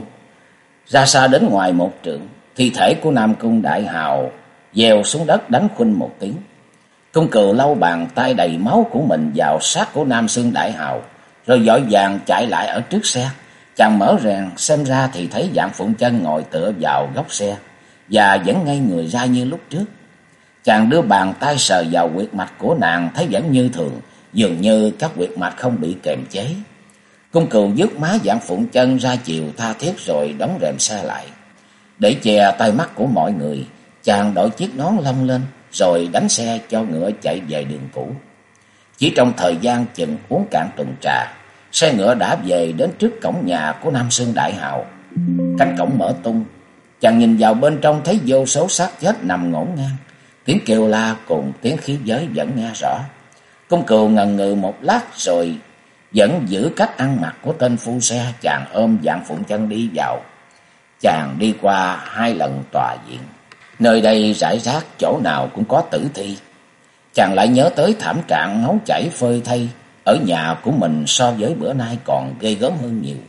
ra xa đến ngoài một trượng. Thi thể của Nam Cung Đại Hào dèo xuống đất đánh khuynh một tiếng. Công Cừu lau bàn tay đầy máu của mình vào sát của Nam Sơn Đại Hào, rồi vội vàng chạy lại ở trước xe. Chàng mở rèn xem ra thì thấy Vạn Phụng Chân ngồi tựa vào góc xe và vẫn ngay người ra như lúc trước. Chàng đưa bàn tay sờ vào huyệt mạch của nàng, thấy vẫn như thường, dường như các huyệt mạch không bị kềm chế. Công Cừu vứt má Vạn Phụng Chân ra chiều tha thiết rồi đóng rèm xe lại. Để che tai mắt của mọi người, chàng đội chiếc nón lông lên rồi đánh xe cho ngựa chạy về đường cũ. Chỉ trong thời gian chừng uống cạn tuần trà, xe ngựa đã về đến trước cổng nhà của Nam Sơn Đại Hào. Cánh cổng mở tung, chàng nhìn vào bên trong thấy vô số xác chết nằm ngổn ngang. Tiếng kêu la cùng tiếng khí giới vẫn nghe rõ. Công Cừu ngần ngừ một lát rồi vẫn giữ cách ăn mặc của tên phu xe, chàng ôm Vạn Phụng Chân đi vào. Chàng đi qua 2 lần tòa viện. Nơi đây rải rác, chỗ nào cũng có tử thi. Chàng lại nhớ tới thảm trạng máu chảy phơi thây ở nhà của mình so với bữa nay còn ghê gớm hơn nhiều.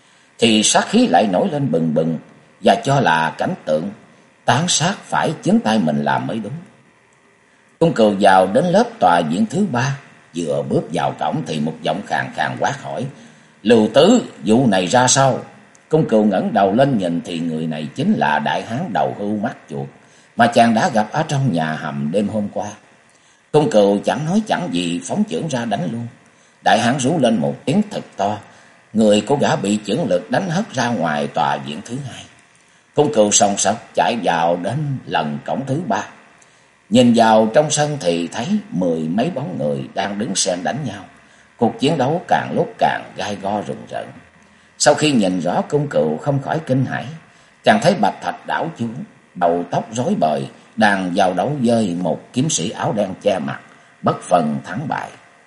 Thì sát khí lại nổi lên bừng bừng, và cho là cảnh tượng tán sát phải chính tay mình làm mới đúng. Công Cừu vào đến lớp tòa viện thứ 3, vừa bước vào cổng thì một giọng khàn khàn quát hỏi: "Lưu Tứ, vụ này ra sao?" Công Cừu ngẩng đầu lên nhìn thì người này chính là đại hán đầu hưu mắt chuột mà chàng đã gặp ở trong nhà hầm đêm hôm qua. Công Cừu chẳng nói chẳng gì, phóng chưởng ra đánh luôn. Đại hán rú lên một tiếng thật to, người của gã bị chưởng lực đánh hất ra ngoài tòa viện thứ 2. Công Cừu sòng sọc chạy vào đến lần cổng thứ 3. Nhìn vào trong sân thì thấy 10 mấy bóng người đang đứng xen đánh nhau. Cuộc chiến đấu càng lúc càng gai go rùng rợn. Sau khi nhìn rõ Công Cừu không khỏi kinh hãi. Chàng thấy Bạch Thạch đảo chủ, đầu tóc rối bời, đang vào đấu với một kiếm sĩ áo đen che mặt, bất phân thắng bại.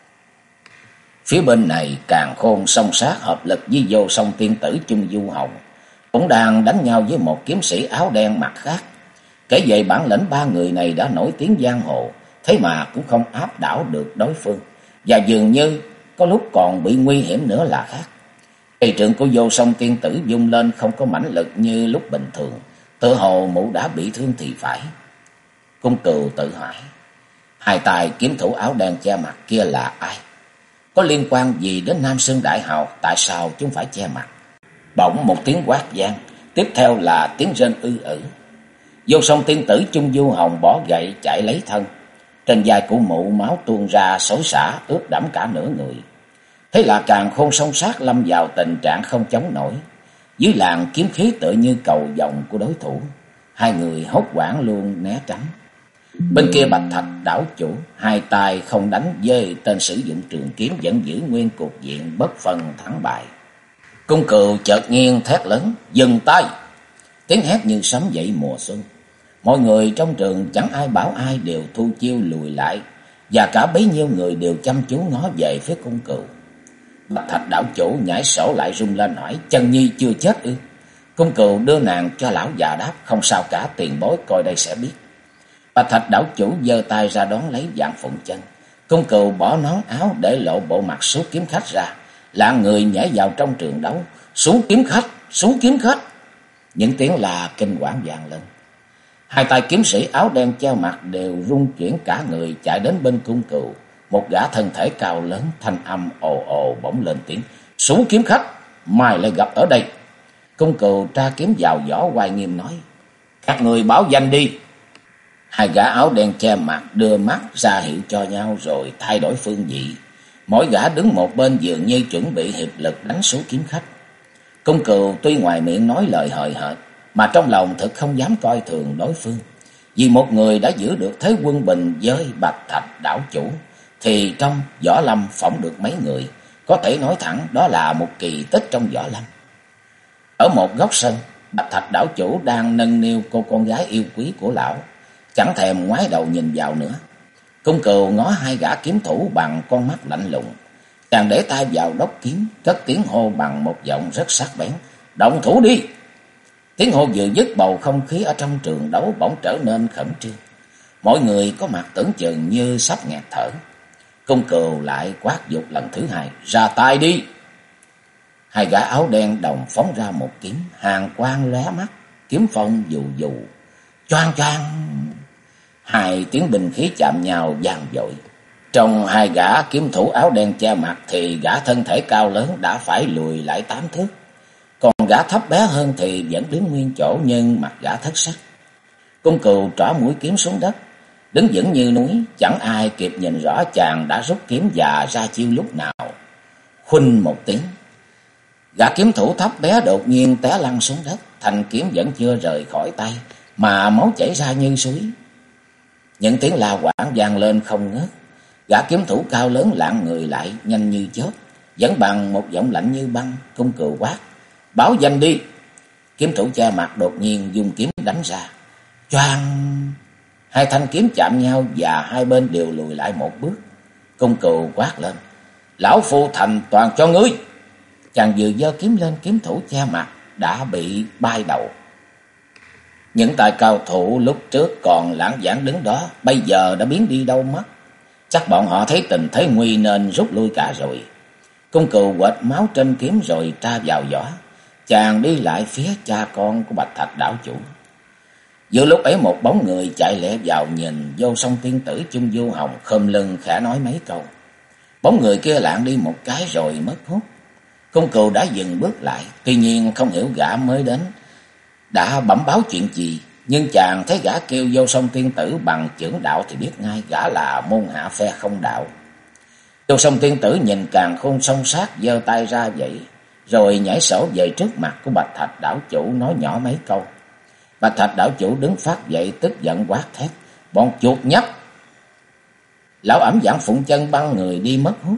Phía bên này Càn Khôn song sát hợp lực với Vô Song tiên tử Chung Du Hồng cũng đang đánh nhau với một kiếm sĩ áo đen mặt khác. Kể về bản lĩnh 3 người này đã nổi tiếng giang hồ, thế mà cũng không áp đảo được đối phương, và dường như có lúc còn bị nguy hiểm nữa là khác. Cây trượng của Vô Song tiên tử vung lên không có mãnh lực như lúc bình thường, tự hồ mụ đã bị thương thì phải. Công Cừu tự hỏi, 2 tài kiếm thủ áo đen che mặt kia là ai? Có liên quan gì đến Nam Sơn Đại Hào? Tại sao chúng phải che mặt? Bỗng một tiếng quát vang, tiếp theo là tiếng rên ư ử. Vô Song tiên tử Chung Du Hồng bỏ gậy chạy lấy thân. Trên vai của mụ máu tuôn ra xối xả, ướt đẫm cả nửa người. Thế là Càn Khôn song sát lâm vào tình trạng không chống nổi. Dưới làn kiếm khí tựa như cầu vồng của đối thủ, 2 người hốt hoảng luôn né tránh. Bên kia Bạch Thạch đảo chủ, 2 tay không đánh với tên sử dụng trường kiếm vẫn giữ nguyên cục diện bất phân thắng bại. Công Cừu chợt nghiêng thét lớn, dừng tay! Tiếng hét như sấm dậy mùa xuân. Mọi người trong trường chẳng ai bảo ai, đều thu chiêu lùi lại, và cả bấy nhiêu người đều chăm chú ngó về phía Công Cừu. Bạch Thạch đảo chủ nhảy sổ lại rung lên hỏi, Chân Nhi chưa chết ư? Công Cừu đưa nàng cho lão già đáp, không sao cả, tiền bối coi đây sẽ biết. Bạch Thạch đảo chủ giơ tay ra đón lấy Vạn Phụng Chân. Công Cừu bỏ nón áo để lộ bộ mặt số kiếm khách ra, lạ người nhảy vào trong trường đấu. Số kiếm khách, số kiếm khách! Những tiếng là kinh quản vang lên. 2 tay kiếm sĩ áo đen che mặt đều rung chuyển cả người chạy đến bên Công Cừu. Một gã thân thể cao lớn, thanh âm ồ ồ bỗng lên tiếng, số kiếm khách, mai lại gặp ở đây. Công Cừu tra kiếm vào vỏ oai nghiêm nói, các người báo danh đi. 2 gã áo đen che mặt đưa mắt ra hiệu cho nhau rồi thay đổi phương vị. Mỗi gã đứng một bên dường như chuẩn bị hiệp lực đánh số kiếm khách. Công Cừu tuy ngoài miệng nói lời hời hợt, mà trong lòng thực không dám coi thường đối phương. Vì một người đã giữ được thế quân bình với Bạch Thạch đảo chủ, thì trong võ lâm phỏng được mấy người. Có thể nói thẳng đó là một kỳ tích trong võ lâm. Ở một góc sân, Bạch Thạch đảo chủ đang nâng niu cô con gái yêu quý của lão, chẳng thèm ngoái đầu nhìn vào nữa. Công Cừu ngó 2 gã kiếm thủ bằng con mắt lạnh lùng. Chàng để tay vào đốc kiếm, cất tiếng hô bằng một giọng rất sắc bén: "Động thủ đi!" Tiếng hô vừa dứt, bầu không khí ở trong trường đấu bỗng trở nên khẩn trương. Mọi người có mặt tưởng chừng như sắp nghẹt thở. Cung Cừu lại quát giục lần thứ hai: "Ra tay đi!" Hai gã áo đen đồng phóng ra một kiếm, hàn quang lóe mắt, kiếm phong dù dù, choang choang. Hai tiếng binh khí chạm nhau vang dội. Trong hai gã kiếm thủ áo đen che mặt thì gã thân thể cao lớn đã phải lùi lại 8 thước. Còn gã thấp bé hơn thì vẫn đứng nguyên chỗ, nhưng mặt gã thất sắc. Cung Cừu trỏ mũi kiếm xuống đất, đứng vững như núi, chẳng ai kịp nhìn rõ chàng đã rút kiếm và ra chiêu lúc nào. Khuỳnh một tiếng, gã kiếm thủ thấp bé đột nhiên té lăn xuống đất, thanh kiếm vẫn chưa rời khỏi tay mà máu chảy ra như suối. Những tiếng la quảng vang lên không ngớt. Gã kiếm thủ cao lớn lạng người lại nhanh như chớp, vẫn bằng một giọng lạnh như băng. Cung Cừu quát: "Báo danh đi!" Kiếm thủ che mặt đột nhiên dùng kiếm đánh ra. Choang! Hai thanh kiếm chạm nhau và hai bên đều lùi lại một bước. Cung Cừu quát lên: "Lão phu thành toàn cho ngươi!" Chàng vừa giơ kiếm lên, kiếm thủ che mặt đã bị bay đầu. Những tài cao thủ lúc trước còn lãng vãng đứng đó, bây giờ đã biến đi đâu mất. Chắc bọn họ thấy tình thế nguy nên rút lui cả rồi. Cung Cừu quệt máu trên kiếm rồi tra vào vỏ. Chàng đi lại phía cha con của Bạch Thạch đảo chủ. Giữa lúc ấy một bóng người chạy lẹ vào, nhìn Vô Song tiên tử Chung Du Hồng, khom lưng khẽ nói mấy câu. Bóng người kia lạng đi một cái rồi mất hút. Cung Cừu đã dừng bước lại, tuy nhiên không hiểu gã mới đến đã bẩm báo chuyện gì, nhưng chàng thấy gã kêu Vô Song tiên tử bằng chưởng đạo thì biết ngay gã là môn hạ phe không đạo. Vô Song tiên tử nhìn càn khôn song sát, giơ tay ra vậy, rồi nhảy sổ về trước mặt của Bạch Thạch đảo chủ, nói nhỏ mấy câu. Bạch Thạch đảo chủ đứng phát dậy, tức giận quát thét: "Bọn chuột nhắt!" Lão ẩm dạng phụng chân băng người đi mất hút.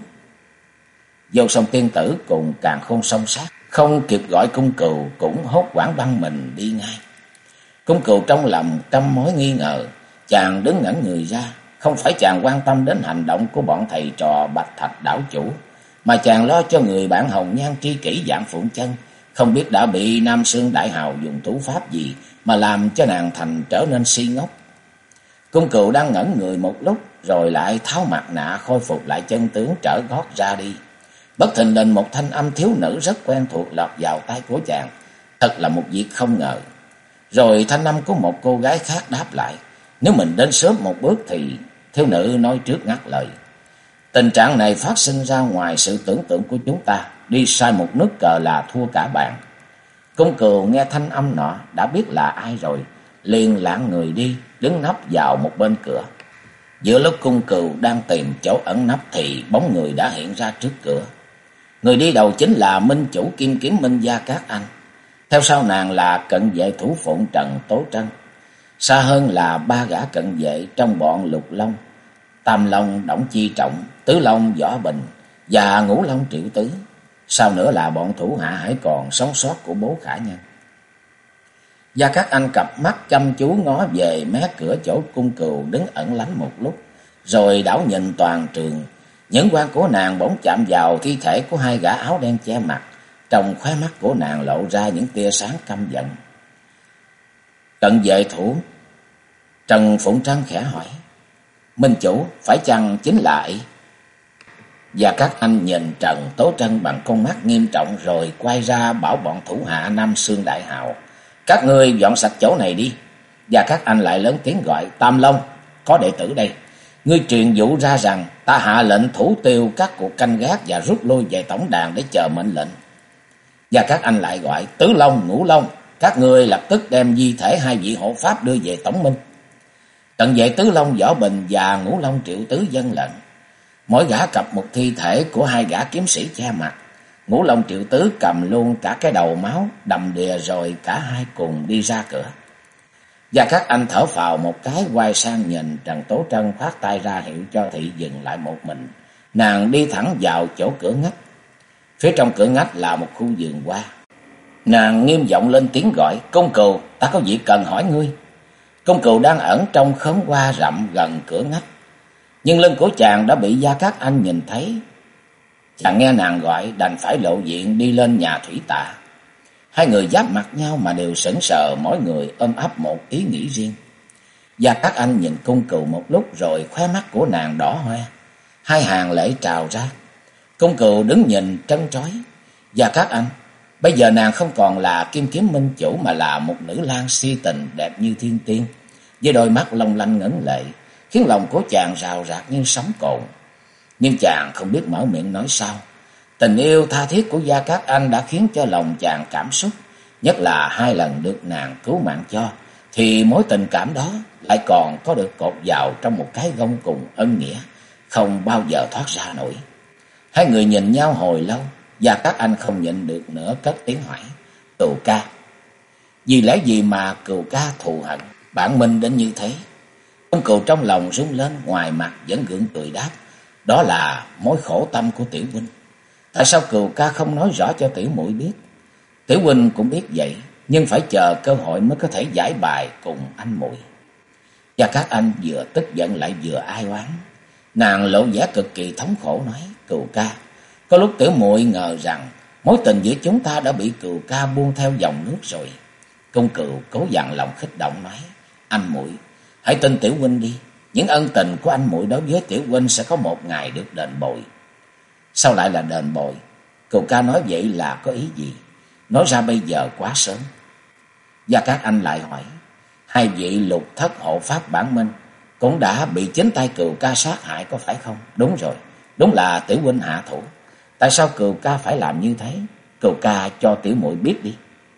Vô Song tiên tử cùng càn khôn song sát không kịp gọi Cung Cừu cũng hốt hoảng băng mình đi ngay. Cung Cừu trong lòng trăm mối nghi ngờ, chàng đứng ngẩn người ra. Không phải chàng quan tâm đến hành động của bọn thầy trò Bạch Thạch đảo chủ, mà chàng lo cho người bạn hồng nhan tri kỷ Vạn Phụng Chân, không biết đã bị Nam Xương Đại Hào dùng thủ pháp gì mà làm cho nàng thành trở nên si ngốc. Cung Cừu đang ngẩn người một lúc rồi lại tháo mặt nạ, khôi phục lại chân tướng, trở gót ra đi. Bất thình lình một thanh âm thiếu nữ rất quen thuộc lọt vào tai của chàng. Thật là một việc không ngờ. Rồi thanh âm của một cô gái khác đáp lại: "Nếu mình đến sớm một bước thì..." Thiếu nữ nói trước ngắt lời: "Tình trạng này phát sinh ra ngoài sự tưởng tượng của chúng ta. Đi sai một nước cờ là thua cả bàn." Cung Cừu nghe thanh âm nọ đã biết là ai rồi, liền lạng người đi, đứng nấp vào một bên cửa. Giữa lúc Cung Cừu đang tìm chỗ ẩn nấp thì bóng người đã hiện ra trước cửa. Người đi đầu chính là minh chủ Kim Kiếm Minh Gia Cát Anh. Theo sau nàng là cận vệ thủ phụng Trần Tố Trân. Xa hơn là ba gã cận vệ trong bọn Lục Long, Tam Long Đổng Chi Trọng, Tứ Long Võ Bình và Ngũ Long Triệu Tứ. Sau nữa là bọn thủ hạ hãy còn sống sót của Bố Khả Nhân. Gia Cát Anh cặp mắt chăm chú ngó về mé cửa chỗ Cung Cừu đứng ẩn lánh một lúc, rồi đảo nhìn toàn trường. Những quan của nàng bỗng chạm vào thi thể của hai gã áo đen che mặt. Trong khóe mắt của nàng lộ ra những tia sáng căm giận. Cận vệ thủ Trần Phụng Trân khẽ hỏi: "Minh chủ, phải chăng chính là y?" Và các anh nhìn Trần Tố Trân bằng con mắt nghiêm trọng, rồi quay ra bảo bọn thủ hạ Nam Xương Đại Hào: "Các ngươi dọn sạch chỗ này đi." Và các anh lại lớn tiếng gọi: "Tam Long, có đệ tử đây. Ngươi truyền vụ ra rằng ta hạ lệnh thủ tiêu các cuộc canh gác và rút lui về tổng đàn để chờ mệnh lệnh." Và các anh lại gọi: "Tứ Long, Ngũ Long, các ngươi lập tức đem di thể hai vị hộ pháp đưa về tổng minh." Cận vệ Tứ Long Võ Bình và Ngũ Long Triệu Tứ vâng lệnh. Mỗi gã cầm một thi thể của hai gã kiếm sĩ che mặt. Ngũ Long Triệu Tứ cầm luôn cả cái đầu máu đầm đìa, rồi cả hai cùng đi ra cửa. Và các anh thở phào một cái, quay sang nhìn Trần Tố Trân, khoát tay ra hiệu cho thị dừng lại một mình. Nàng đi thẳng vào chỗ cửa ngách. Phía trong cửa ngách là một khu vườn hoa. Nàng nghiêm giọng lên tiếng gọi: "Cung Cừu, ta có việc cần hỏi ngươi." Cung Cừu đang ẩn trong khóm hoa rậm gần cửa ngách, nhưng lưng của chàng đã bị Gia Cát Anh nhìn thấy. Chàng nghe nàng gọi đành phải lộ diện đi lên nhà thủy tạ. Hai người giáp mặt nhau mà đều sững sờ, mỗi người ôm ấp một ý nghĩ riêng. Gia Cát Anh nhìn Cung Cừu một lúc rồi khóe mắt của nàng đỏ hoe, hai hàng lệ trào ra. Cung Cừu đứng nhìn trân trói. Gia Cát Anh, bây giờ nàng không còn là Kim Kiếm Minh Chủ mà là một nữ lang si tình đẹp như thiên tiên, với đôi mắt long lanh ngấn lệ, khiến lòng của chàng rào rạt như sóng cồn. Nhưng chàng không biết mở miệng nói sao. Tình yêu tha thiết của Gia Cát Anh đã khiến cho lòng chàng cảm xúc, nhất là hai lần được nàng cứu mạng cho, thì mối tình cảm đó lại còn có được cột vào trong một cái gông cùng ân nghĩa, không bao giờ thoát ra nổi. Hai người nhìn nhau hồi lâu, Gia Cát Anh không nhịn được nữa cất tiếng hỏi: Cừu ca, vì lẽ gì mà Cừu ca thù hận bản Minh đến như thế? Cung Cừu trong lòng rung lên, ngoài mặt vẫn gượng cười đáp: Đó là mối khổ tâm của tiểu huynh. Tại sao Cừu ca không nói rõ cho tiểu muội biết? Tiểu huynh cũng biết vậy, nhưng phải chờ cơ hội mới có thể giải bài cùng anh muội. Gia Cát Anh vừa tức giận lại vừa ai oán. Nàng lộ vẻ cực kỳ thống khổ nói: Cừu ca, có lúc tiểu muội ngờ rằng mối tình giữa chúng ta đã bị Cừu ca buông theo dòng nước rồi. Cung Cừu cố dằn lòng khích động nói: Anh muội, hãy tin tiểu huynh đi, những ân tình của anh muội đối với tiểu huynh sẽ có một ngày được đền bồi. Sao lại là đền bồi? Cừu ca nói vậy là có ý gì? Nói ra bây giờ quá sớm. Gia Cát Anh lại hỏi: Hai vị lục thất hộ pháp bản Minh cũng đã bị chính tay Cừu ca sát hại có phải không? Đúng rồi, đúng là tiểu huynh hạ thủ. Tại sao Cừu ca phải làm như thế? Cừu ca cho tiểu muội biết đi,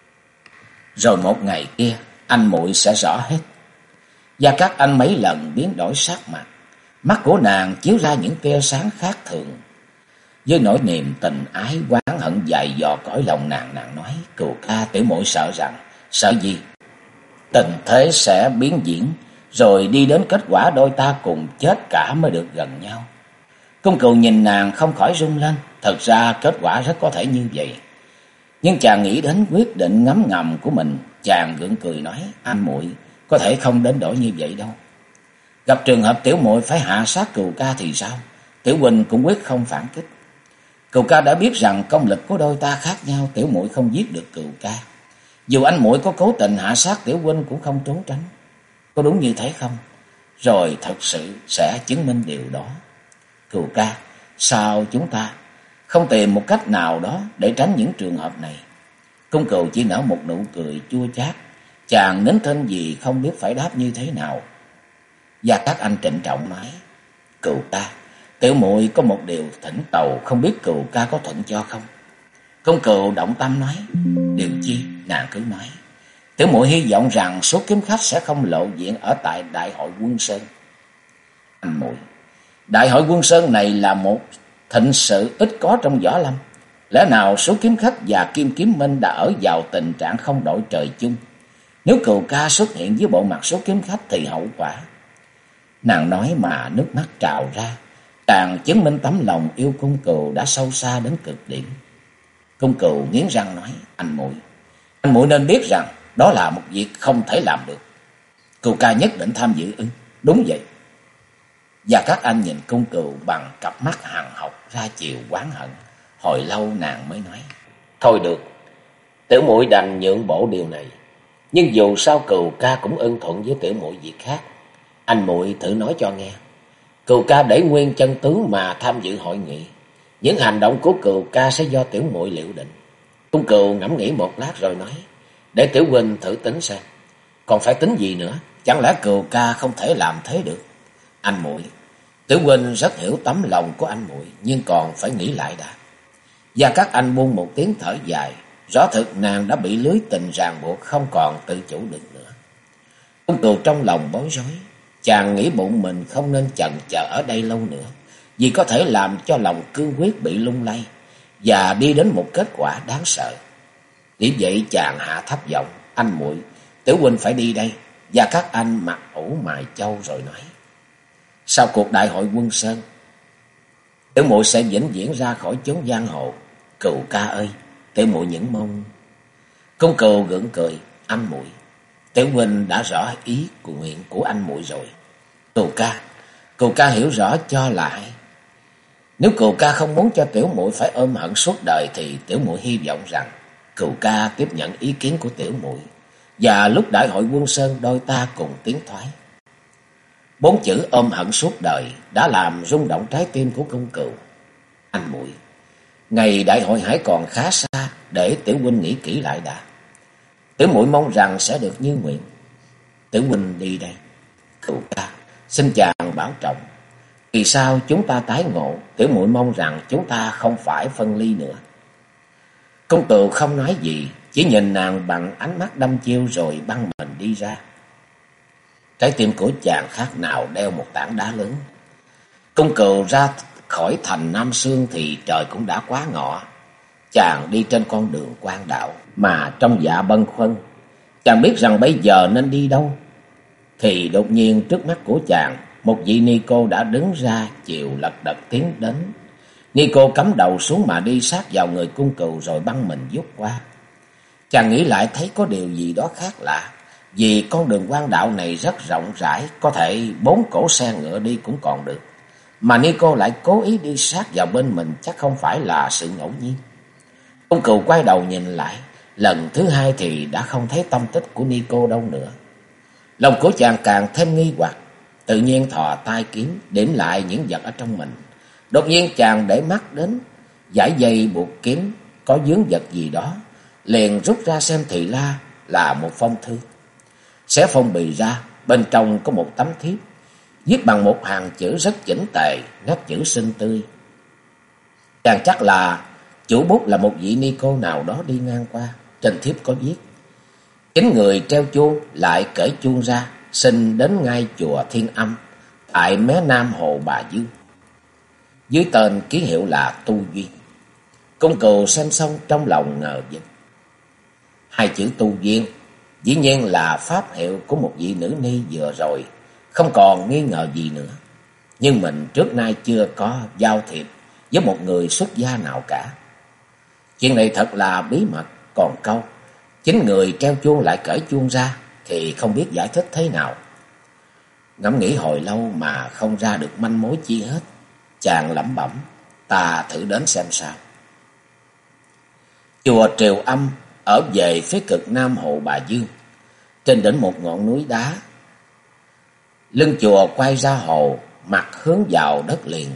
rồi một ngày kia anh muội sẽ rõ hết. Gia Cát Anh mấy lần biến đổi sắc mặt, mắt của nàng chiếu ra những tia sáng khác thường. Với nỗi niềm tình ái oán hận dày dò cõi lòng nàng, nàng nói: Cừu ca, tiểu muội sợ rằng. Sợ gì? Tình thế sẽ biến diễn, rồi đi đến kết quả đôi ta cùng chết cả mới được gần nhau. Cung Cừu nhìn nàng không khỏi rung lên. Thật ra kết quả rất có thể như vậy. Nhưng chàng nghĩ đến quyết định ngấm ngầm của mình, chàng gượng cười nói: Anh muội có thể không đến đổi như vậy đâu. Gặp trường hợp tiểu muội phải hạ sát Cừu ca thì sao? Tiểu huynh cũng quyết không phản kích. Cừu ca đã biết rằng công lực của đôi ta khác nhau, tiểu muội không giết được Cừu ca. Dù anh muội có cố tình hạ sát tiểu huynh cũng không trốn tránh. Có đúng như thế không? Rồi thật sự sẽ chứng minh điều đó. Cừu ca, sao chúng ta không tìm một cách nào đó để tránh những trường hợp này? Cung Cừu chỉ nở một nụ cười chua chát. Chàng nín thinh vì không biết phải đáp như thế nào. Gia Cát Anh trịnh trọng nói: Cừu ca, tiểu muội có một điều thỉnh cầu, không biết Cừu ca có thuận cho không? Cung Cừu động tâm nói: Điều chi? Nàng cứ nói. Tiểu muội hy vọng rằng số kiếm khách sẽ không lộ diện ở tại Đại hội Quân Sơn. Anh muội, Đại hội Quân Sơn này là một thịnh sự ít có trong võ lâm. Lẽ nào số kiếm khách và Kim Kiếm Minh đã ở vào tình trạng không đội trời chung? Nếu Cừu ca xuất hiện với bộ mặt số kiếm khách thì hậu quả. Nàng nói mà nước mắt trào ra, càng chứng minh tấm lòng yêu Cung Cừu đã sâu xa đến cực điểm. Cung Cừu nghiến răng nói: Anh muội nên biết rằng đó là một việc không thể làm được. Cừu ca nhất định tham dự ư? Đúng vậy. Và các anh nhìn Cung Cừu bằng cặp mắt hằn học ra chiều oán hận. Hồi lâu nàng mới nói: Thôi được, tiểu muội đành nhượng bộ điều này. Nhưng dù sao Cừu ca cũng ưng thuận với tiểu muội việc khác. Anh muội thử nói cho nghe. Cừu ca để nguyên chân tướng mà tham dự hội nghị. Những hành động của Cừu ca sẽ do tiểu muội liệu định. Cung Cừu ngẫm nghĩ một lát rồi nói: Để tiểu huynh thử tính xem. Còn phải tính gì nữa? Chẳng lẽ Cừu ca không thể làm thế được? Anh muội, tiểu huynh rất hiểu tấm lòng của anh muội, nhưng còn phải nghĩ lại đã. Và các anh buông một tiếng thở dài. Rõ thực nàng đã bị lưới tình ràng buộc, không còn tự chủ được nữa. Cung Cừu trong lòng bối rối. Chàng nghĩ bụng mình không nên chần chờ ở đây lâu nữa, vì có thể làm cho lòng cương quyết bị lung lay và đi đến một kết quả đáng sợ. Vì vậy chàng hạ thấp giọng: Anh muội, tiểu huynh phải đi đây. Và các anh mặt ủ mày châu rồi nói: Sau cuộc đại hội Quân Sơn, tiểu muội sẽ vĩnh viễn ra khỏi chốn giang hồ. Cừu ca ơi, tiểu muội những mong. Cung Cừu gượng cười: Anh muội, tiểu huynh đã rõ ý của nguyện của anh muội rồi. Cừu ca hiểu rõ cho là hay. Nếu Cừu Ca không muốn cho tiểu muội phải ôm hận suốt đời thì tiểu muội hy vọng rằng Cừu Ca tiếp nhận ý kiến của tiểu muội, và lúc đại hội Quân Sơn đôi ta cùng tiến thoái. 4 chữ ôm hận suốt đời đã làm rung động trái tim của Cung Cừu. Anh muội, ngày đại hội hãy còn khá xa, để tiểu huynh nghĩ kỹ lại đã. Tiểu muội mong rằng sẽ được như nguyện. Tiểu huynh đi đây. Cừu Ca, xin chàng bảo trọng. Kỳ sau chúng ta tái ngộ, tiểu muội mong rằng chúng ta không phải phân ly nữa. Cung Cừu không nói gì, chỉ nhìn nàng bằng ánh mắt đăm chiêu rồi băng mình đi ra. Trái tim của chàng khác nào đeo một tảng đá lớn. Cung Cừu ra khỏi thành Nam Xương thì trời cũng đã quá ngọ. Chàng đi trên con đường quan đạo mà trong dạ bâng khuâng. Chàng biết rằng bây giờ nên đi đâu. Thì đột nhiên trước mắt của chàng, một vị ni cô đã đứng ra chiều lật đật tiến đến. Ni cô cắm đầu xuống mà đi sát vào người Cung Cừu rồi băng mình vút qua. Chàng nghĩ lại thấy có điều gì đó khác lạ, vì con đường quan đạo này rất rộng rãi, có thể 4 cỗ xe ngựa đi cũng còn được. Mà ni cô lại cố ý đi sát vào bên mình, chắc không phải là sự ngẫu nhiên. Cung Cừu quay đầu nhìn lại, lần thứ 2 thì đã không thấy tông tích của ni cô đâu nữa. Lòng của chàng càng thêm nghi hoặc, tự nhiên thò tay kiếm điểm lại những vật ở trong mình. Đột nhiên chàng để mắt đến dải dây buộc kiếm có vướng vật gì đó, liền rút ra xem thì là một phong thư. Xé phong bì ra, bên trong có một tấm thiếp viết bằng một hàng chữ rất chỉnh tề, nét chữ xinh tươi. Chàng chắc là chủ bút là một vị ni cô nào đó đi ngang qua. Trên thiếp có viết: chính người treo chuông lại cởi chuông ra, xin đến ngay chùa Thiên Âm tại mé Nam Hồ Bà Dương. Dưới tên ký hiệu là Tu Duyên. Cung Cừu xem xong trong lòng ngờ vực. 2 chữ Tu Duyên dĩ nhiên là pháp hiệu của một vị nữ ni vừa rồi, không còn nghi ngờ gì nữa. Nhưng mình trước nay chưa có giao thiệp với một người xuất gia nào cả. Chuyện này thật là bí mật. Còn câu chính người treo chuông lại cởi chuông ra thì không biết giải thích thế nào. Ngẫm nghĩ hồi lâu mà không ra được manh mối chi hết. Chàng lẩm bẩm: ta thử đến xem sao. Chùa Triều Âm ở về phía cực Nam Hồ Bà Dương, trên đỉnh một ngọn núi đá. Lưng chùa quay ra hồ, mặt hướng vào đất liền.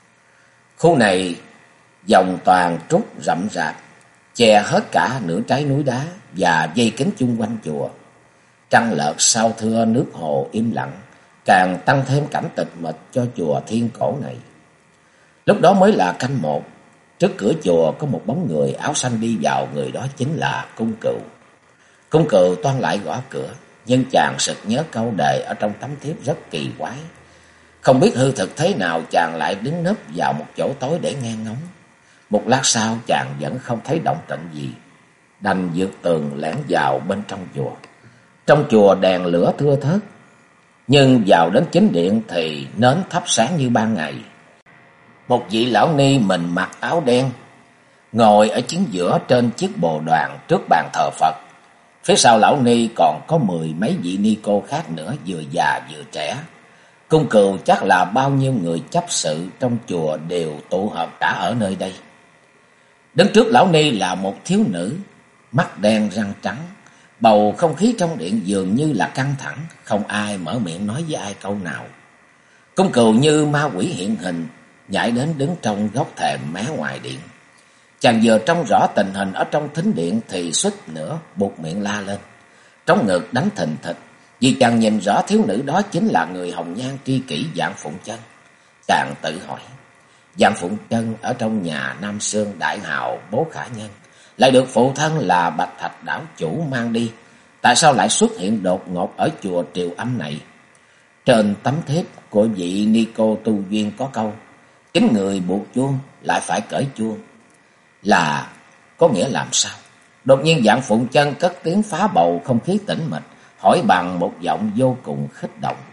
Khu này dòng toàn trúc rậm rạp, che hết cả nửa trái núi đá và dây kín chung quanh chùa. Trăng lợt sao thưa nước hồ im lặng, càng tăng thêm cảnh tịch mịch cho chùa Thiên Cổ này. Lúc đó mới là canh 1, trước cửa chùa có một bóng người áo xanh đi vào, người đó chính là Cung Cừu. Cung Cừu toan lại gõ cửa, nhưng chàng sực nhớ câu đề ở trong tấm thiếp rất kỳ quái. Không biết hư thực thế nào, chàng lại đứng nấp vào một chỗ tối để nghe ngóng. Một lát sau chàng vẫn không thấy động tĩnh gì, đành vượt tường lẻn vào bên trong chùa. Trong chùa đèn lửa thưa thớt, nhưng vào đến chính điện thì nến thắp sáng như ban ngày. Một vị lão ni mình mặc áo đen ngồi ở chính giữa trên chiếc bồ đoàn trước bàn thờ Phật. Phía sau lão ni còn có 10 mấy vị ni cô khác nữa, vừa già vừa trẻ. Cung Cừu chắc là bao nhiêu người chấp sự trong chùa đều tụ họp cả ở nơi đây. Đứng trước lão ni là một thiếu nữ, mắt đen răng trắng. Bầu không khí trong điện dường như là căng thẳng, không ai mở miệng nói với ai câu nào. Cung Cừu như ma quỷ hiện hình, nhảy đến đứng trong góc thềm mé ngoài điện. Chàng vừa trông rõ tình hình ở trong thính điện thì suýt nữa buột miệng la lên, trống ngực đánh thình thịch, vì chàng nhìn rõ thiếu nữ đó chính là người hồng nhan tri kỷ Vạn Phụng Chân. Chàng tự hỏi, Vạn Phụng Chân ở trong nhà Nam Xương đại hào Bố Khả Nhân, lại được phụ thân là Bạch Thạch đảo chủ mang đi, tại sao lại xuất hiện đột ngột ở chùa Triều Âm này? Trên tấm thiếp của vị ni cô Tu Duyên có câu: chính người buộc chuông lại phải cởi chuông, là có nghĩa làm sao? Đột nhiên Vạn Phụng Chân cất tiếng phá bầu không khí tĩnh mịch, hỏi bằng một giọng vô cùng khích động: